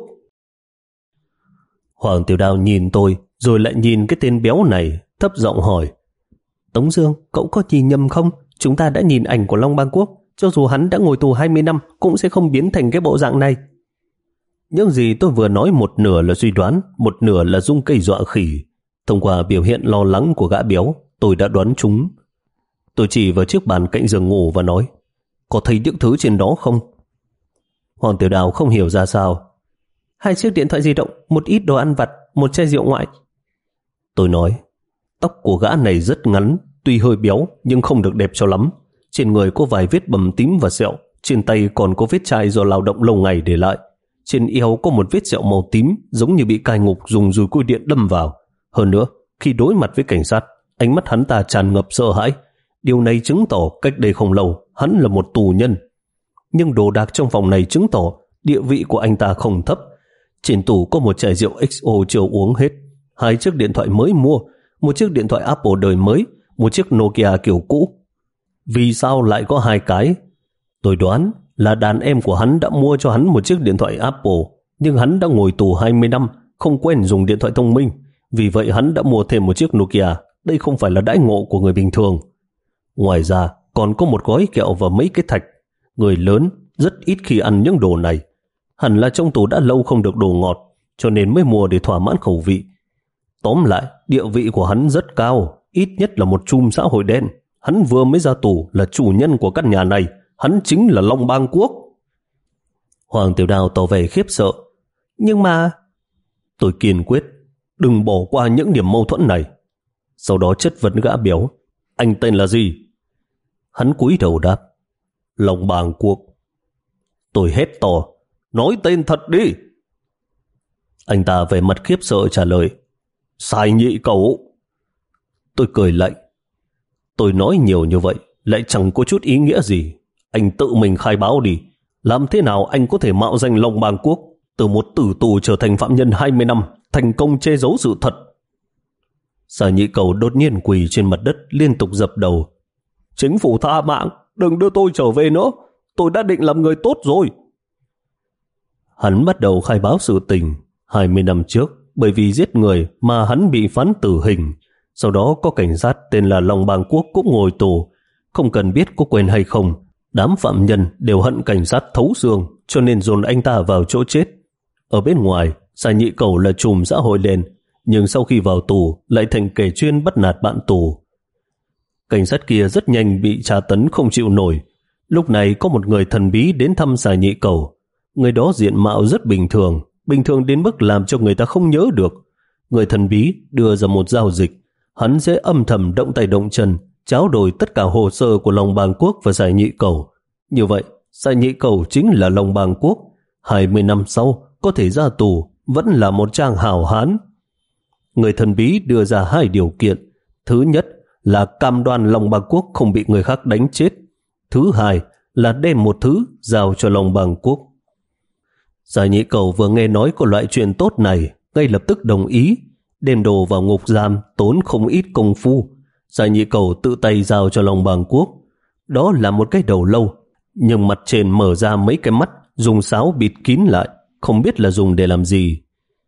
Hoàng Tiểu Đào nhìn tôi, rồi lại nhìn cái tên béo này, thấp giọng hỏi, Tống Dương, cậu có nhìn nhầm không? Chúng ta đã nhìn ảnh của Long Bang Quốc, cho dù hắn đã ngồi tù hai mươi năm cũng sẽ không biến thành cái bộ dạng này. Những gì tôi vừa nói một nửa là suy đoán, một nửa là dung cây dọa khỉ. Thông qua biểu hiện lo lắng của gã béo, tôi đã đoán trúng. Tôi chỉ vào chiếc bàn cạnh giường ngủ và nói, có thấy những thứ trên đó không? Hoàng Tiểu Đào không hiểu ra sao. Hai chiếc điện thoại di động, một ít đồ ăn vặt, một chai rượu ngoại. Tôi nói, tóc của gã này rất ngắn, tuy hơi béo nhưng không được đẹp cho lắm. Trên người có vài vết bầm tím và sẹo, trên tay còn có vết chai do lao động lâu ngày để lại. Trên eo có một vết sẹo màu tím, giống như bị cai ngục dùng dùi cui điện đâm vào. Hơn nữa, khi đối mặt với cảnh sát, ánh mắt hắn ta tràn ngập sợ hãi. Điều này chứng tỏ cách đây không lâu, hắn là một tù nhân. Nhưng đồ đạc trong phòng này chứng tỏ địa vị của anh ta không thấp. Trên tủ có một chai rượu ích o chưa uống hết, hai chiếc điện thoại mới mua, một chiếc điện thoại Apple đời mới, một chiếc Nokia kiểu cũ. Vì sao lại có hai cái? Tôi đoán là đàn em của hắn đã mua cho hắn một chiếc điện thoại Apple, nhưng hắn đã ngồi tù hai mươi năm, không quen dùng điện thoại thông minh. Vì vậy hắn đã mua thêm một chiếc Nokia. Đây không phải là đãi ngộ của người bình thường. Ngoài ra còn có một gói kẹo và mấy cái thạch. Người lớn rất ít khi ăn những đồ này. Hẳn là trong tù đã lâu không được đồ ngọt, cho nên mới mua để thỏa mãn khẩu vị. Tóm lại, địa vị của hắn rất cao, ít nhất là một chùm xã hội đen. Hắn vừa mới ra tù là chủ nhân của căn nhà này. Hắn chính là Long Bang Quốc. Hoàng Tiểu Đào tỏ vẻ khiếp sợ. Nhưng mà... Tôi kiên quyết, đừng bỏ qua những điểm mâu thuẫn này. Sau đó chất vấn gã béo, anh tên là gì? Hắn cúi đầu đáp, Long Bàng Quốc. Tôi hét to, nói tên thật đi. Anh ta vẻ mặt khiếp sợ trả lời, Sài Nhị Cầu. Tôi cười lạnh, tôi nói nhiều như vậy lại chẳng có chút ý nghĩa gì. Anh tự mình khai báo đi. Làm thế nào anh có thể mạo danh Long Bàng Quốc, từ một tử tù trở thành phạm nhân hai mươi năm, thành công che giấu sự thật? Sài Nhị Cầu đột nhiên quỳ trên mặt đất, liên tục dập đầu. Chính phủ tha mạng, đừng đưa tôi trở về nữa. Tôi đã định làm người tốt rồi. Hắn bắt đầu khai báo sự tình. hai mươi năm trước, bởi vì giết người mà hắn bị phán tử hình. Sau đó có cảnh sát tên là Long Bàng Quốc cũng ngồi tù. Không cần biết có quên hay không, đám phạm nhân đều hận cảnh sát thấu xương, cho nên dồn anh ta vào chỗ chết. Ở bên ngoài, Sài Nhị Cầu là trùm xã hội đen, nhưng sau khi vào tù lại thành kẻ chuyên bắt nạt bạn tù. Cảnh sát kia rất nhanh bị tra tấn không chịu nổi. Lúc này có một người thần bí đến thăm Sài Nhị Cầu. Người đó diện mạo rất bình thường, bình thường đến mức làm cho người ta không nhớ được. Người thần bí đưa ra một giao dịch. Hắn sẽ âm thầm động tay động chân, tráo đổi tất cả hồ sơ của Long Bàng Quốc và Sài Nhị Cầu. Như vậy, Sài Nhị Cầu chính là Long Bàng Quốc. hai mươi năm sau, có thể ra tù, vẫn là một trang hảo hán. Người thần bí đưa ra hai điều kiện. Thứ nhất là cam đoan Long Bàng Quốc không bị người khác đánh chết. Thứ hai là đem một thứ giao cho Long Bàng Quốc. Sài Nhị Cầu vừa nghe nói có loại chuyện tốt này, ngay lập tức đồng ý. Đem đồ vào ngục giam tốn không ít công phu. Sài Nhị Cầu tự tay giao cho Long Bàng Quốc. Đó là một cái đầu lâu, nhưng mặt trên mở ra mấy cái mắt, dùng sáo bịt kín lại, không biết là dùng để làm gì.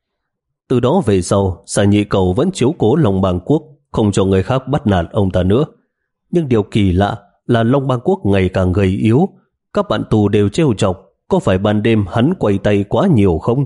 Từ đó về sau, Sài Nhị Cầu vẫn chiếu cố Long Bàng Quốc, không cho người khác bắt nạt ông ta nữa. Nhưng điều kỳ lạ là Long Bàng Quốc ngày càng gầy yếu. Các bạn tù đều trêu chọc, có phải ban đêm hắn quay tay quá nhiều không?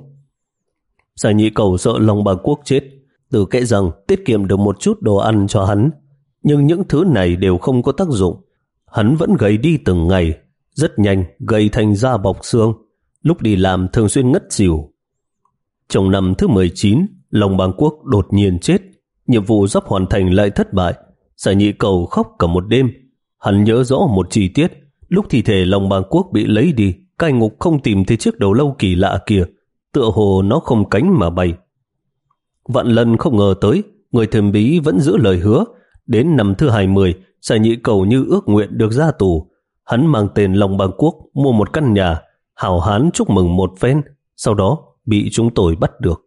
Sài Nhị Cầu sợ Long Bàng Quốc chết, từ kệ rằng tiết kiệm được một chút đồ ăn cho hắn. Nhưng những thứ này đều không có tác dụng. Hắn vẫn gầy đi từng ngày, rất nhanh gầy thành da bọc xương. Lúc đi làm thường xuyên ngất xỉu. Trong năm thứ mười chín, Long Bàng Quốc đột nhiên chết. Nhiệm vụ sắp hoàn thành lại thất bại. Sài Nhị Cầu khóc cả một đêm. Hắn nhớ rõ một chi tiết. Lúc thi thể Long Bàng Quốc bị lấy đi, cai ngục không tìm thấy chiếc đầu lâu kỳ lạ kia. Tựa hồ nó không cánh mà bay. Vạn lần không ngờ tới, người thần bí vẫn giữ lời hứa. Đến năm thứ hai mươi, Sài Nhị Cầu như ước nguyện được ra tù. Hắn mang tên Long Bàng Quốc mua một căn nhà, hào hán chúc mừng một phen, sau đó bị chúng tôi bắt được.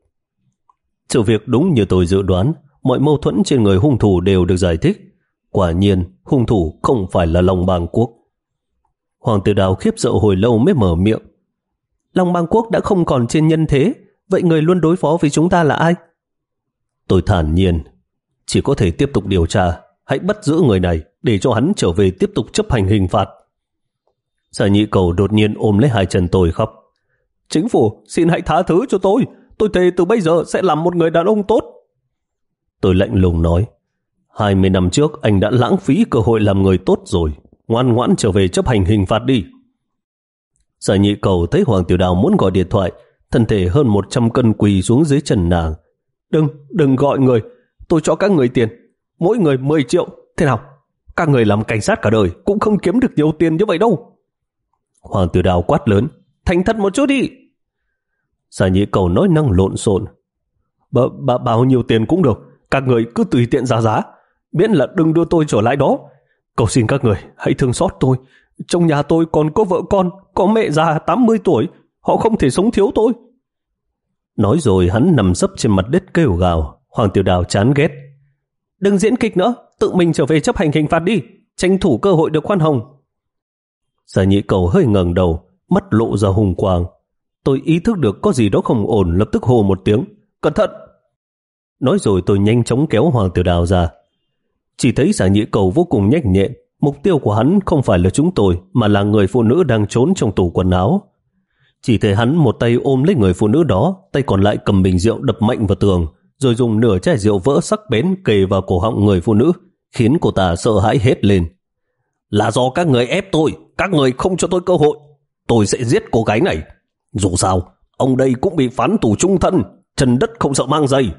Sự việc đúng như tôi dự đoán, mọi mâu thuẫn trên người hung thủ đều được giải thích. Quả nhiên, hung thủ không phải là Long Bàng Quốc. Hoàng Tử Đào khiếp sợ hồi lâu mới mở miệng. Long Bàng Quốc đã không còn trên nhân thế, vậy người luôn đối phó với chúng ta là ai? Tôi thản nhiên, chỉ có thể tiếp tục điều tra, hãy bắt giữ người này để cho hắn trở về tiếp tục chấp hành hình phạt. Sài Nhị Cầu đột nhiên ôm lấy hai chân tôi khóc. Chính phủ, xin hãy tha thứ cho tôi, tôi thề từ bây giờ sẽ làm một người đàn ông tốt. Tôi lạnh lùng nói, hai mươi năm trước anh đã lãng phí cơ hội làm người tốt rồi, ngoan ngoãn trở về chấp hành hình phạt đi. Sài Nhị Cầu thấy Hoàng Tiểu Đào muốn gọi điện thoại, thân thể hơn một trăm cân quỳ xuống dưới chân nàng. Đừng, đừng gọi người, tôi cho các người tiền, mỗi người mười triệu, thế nào? Các người làm cảnh sát cả đời cũng không kiếm được nhiều tiền như vậy đâu. Hoàng Tiểu Đào quát lớn, thành thật một chút đi. Sài Nhị Cầu nói năng lộn xộn. B b bao nhiêu tiền cũng được, các người cứ tùy tiện giá giá, miễn là đừng đưa tôi trở lại đó. Cầu xin các người hãy thương xót tôi, trong nhà tôi còn có vợ con, có mẹ già tám mươi tuổi, họ không thể sống thiếu tôi. Nói rồi hắn nằm sấp trên mặt đất kêu gào. Hoàng Tiểu Đào chán ghét. Đừng diễn kịch nữa, tự mình trở về chấp hành hình phạt đi, tranh thủ cơ hội được khoan hồng. Sài Nhị Cầu hơi ngẩng đầu, mắt lộ ra hùng quang. Tôi ý thức được có gì đó không ổn, lập tức hô một tiếng, cẩn thận. Nói rồi tôi nhanh chóng kéo Hoàng Tiểu Đào ra. Chỉ thấy Sài Nhị Cầu vô cùng nhanh nhẹn. Mục tiêu của hắn không phải là chúng tôi, mà là người phụ nữ đang trốn trong tủ quần áo. Chỉ thấy hắn một tay ôm lấy người phụ nữ đó, tay còn lại cầm bình rượu đập mạnh vào tường, rồi dùng nửa chai rượu vỡ sắc bén kề vào cổ họng người phụ nữ, khiến cô ta sợ hãi hét lên. Là do các người ép tôi, các người không cho tôi cơ hội. Tôi sẽ giết cô gái này. Dù sao, ông đây cũng bị phán tù chung thân, chân đất không sợ mang giày.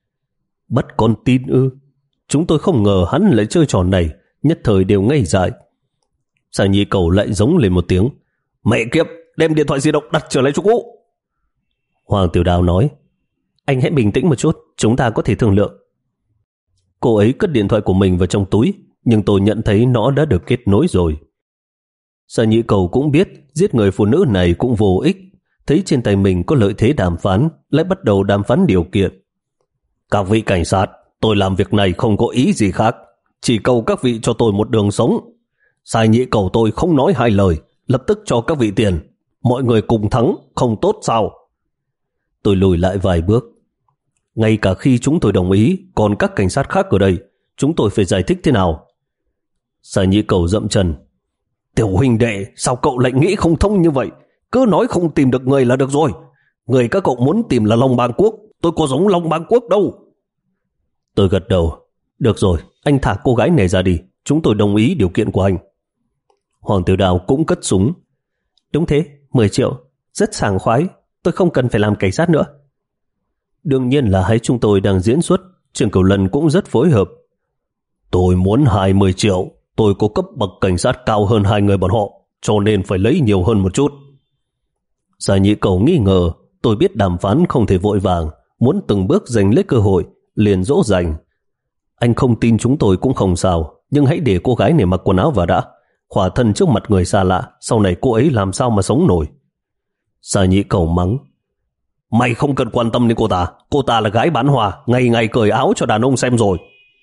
Bắt con tin ư? Chúng tôi không ngờ hắn lại chơi trò này, nhất thời đều ngây dại. Sở Nhị Cầu lại giống lên một tiếng. Mẹ kiếp, đem điện thoại di động đặt trở lại chỗ cũ. Hoàng Tiểu Đào nói, anh hãy bình tĩnh một chút, chúng ta có thể thương lượng. Cô ấy cất điện thoại của mình vào trong túi, nhưng tôi nhận thấy nó đã được kết nối rồi. Sở Nhị Cầu cũng biết giết người phụ nữ này cũng vô ích, thấy trên tay mình có lợi thế đàm phán, lại bắt đầu đàm phán điều kiện. Các vị cảnh sát, tôi làm việc này không có ý gì khác, chỉ cầu các vị cho tôi một đường sống. Sai Nhị Cầu tôi không nói hai lời, lập tức cho các vị tiền. Mọi người cùng thắng, không tốt sao? Tôi lùi lại vài bước. Ngay cả khi chúng tôi đồng ý, còn các cảnh sát khác ở đây, chúng tôi phải giải thích thế nào? Sai Nhị Cầu dậm chân. Tiểu huynh đệ, sao cậu lại nghĩ không thông như vậy? Cứ nói không tìm được người là được rồi. Người các cậu muốn tìm là Long Bang Quốc, tôi có giống Long Bang Quốc đâu. Tôi gật đầu. Được rồi, anh thả cô gái này ra đi, chúng tôi đồng ý điều kiện của anh. Hoàng Tiểu Đào cũng cất súng. Đúng thế, mười triệu, rất sảng khoái, tôi không cần phải làm cảnh sát nữa. Đương nhiên là hai chúng tôi đang diễn xuất, Trương Cửu Lân cũng rất phối hợp. Tôi muốn hai mươi triệu, tôi có cấp bậc cảnh sát cao hơn hai người bọn họ, cho nên phải lấy nhiều hơn một chút. Gia Nhị Cầu nghi ngờ, tôi biết đàm phán không thể vội vàng, muốn từng bước giành lấy cơ hội, liền dỗ dành. Anh không tin chúng tôi cũng không sao, nhưng hãy để cô gái này mặc quần áo vào đã. Khỏa thân trước mặt người xa lạ, sau này cô ấy làm sao mà sống nổi. Gia Nhị Cầu mắng. Mày không cần quan tâm đến cô ta, cô ta là gái bán hoa, ngày ngày cởi áo cho đàn ông xem rồi.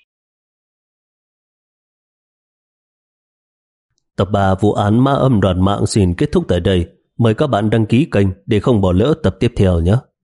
Tập ba vụ án ma âm đoạt mạng xin kết thúc tại đây. Mời các bạn đăng ký kênh để không bỏ lỡ tập tiếp theo nhé.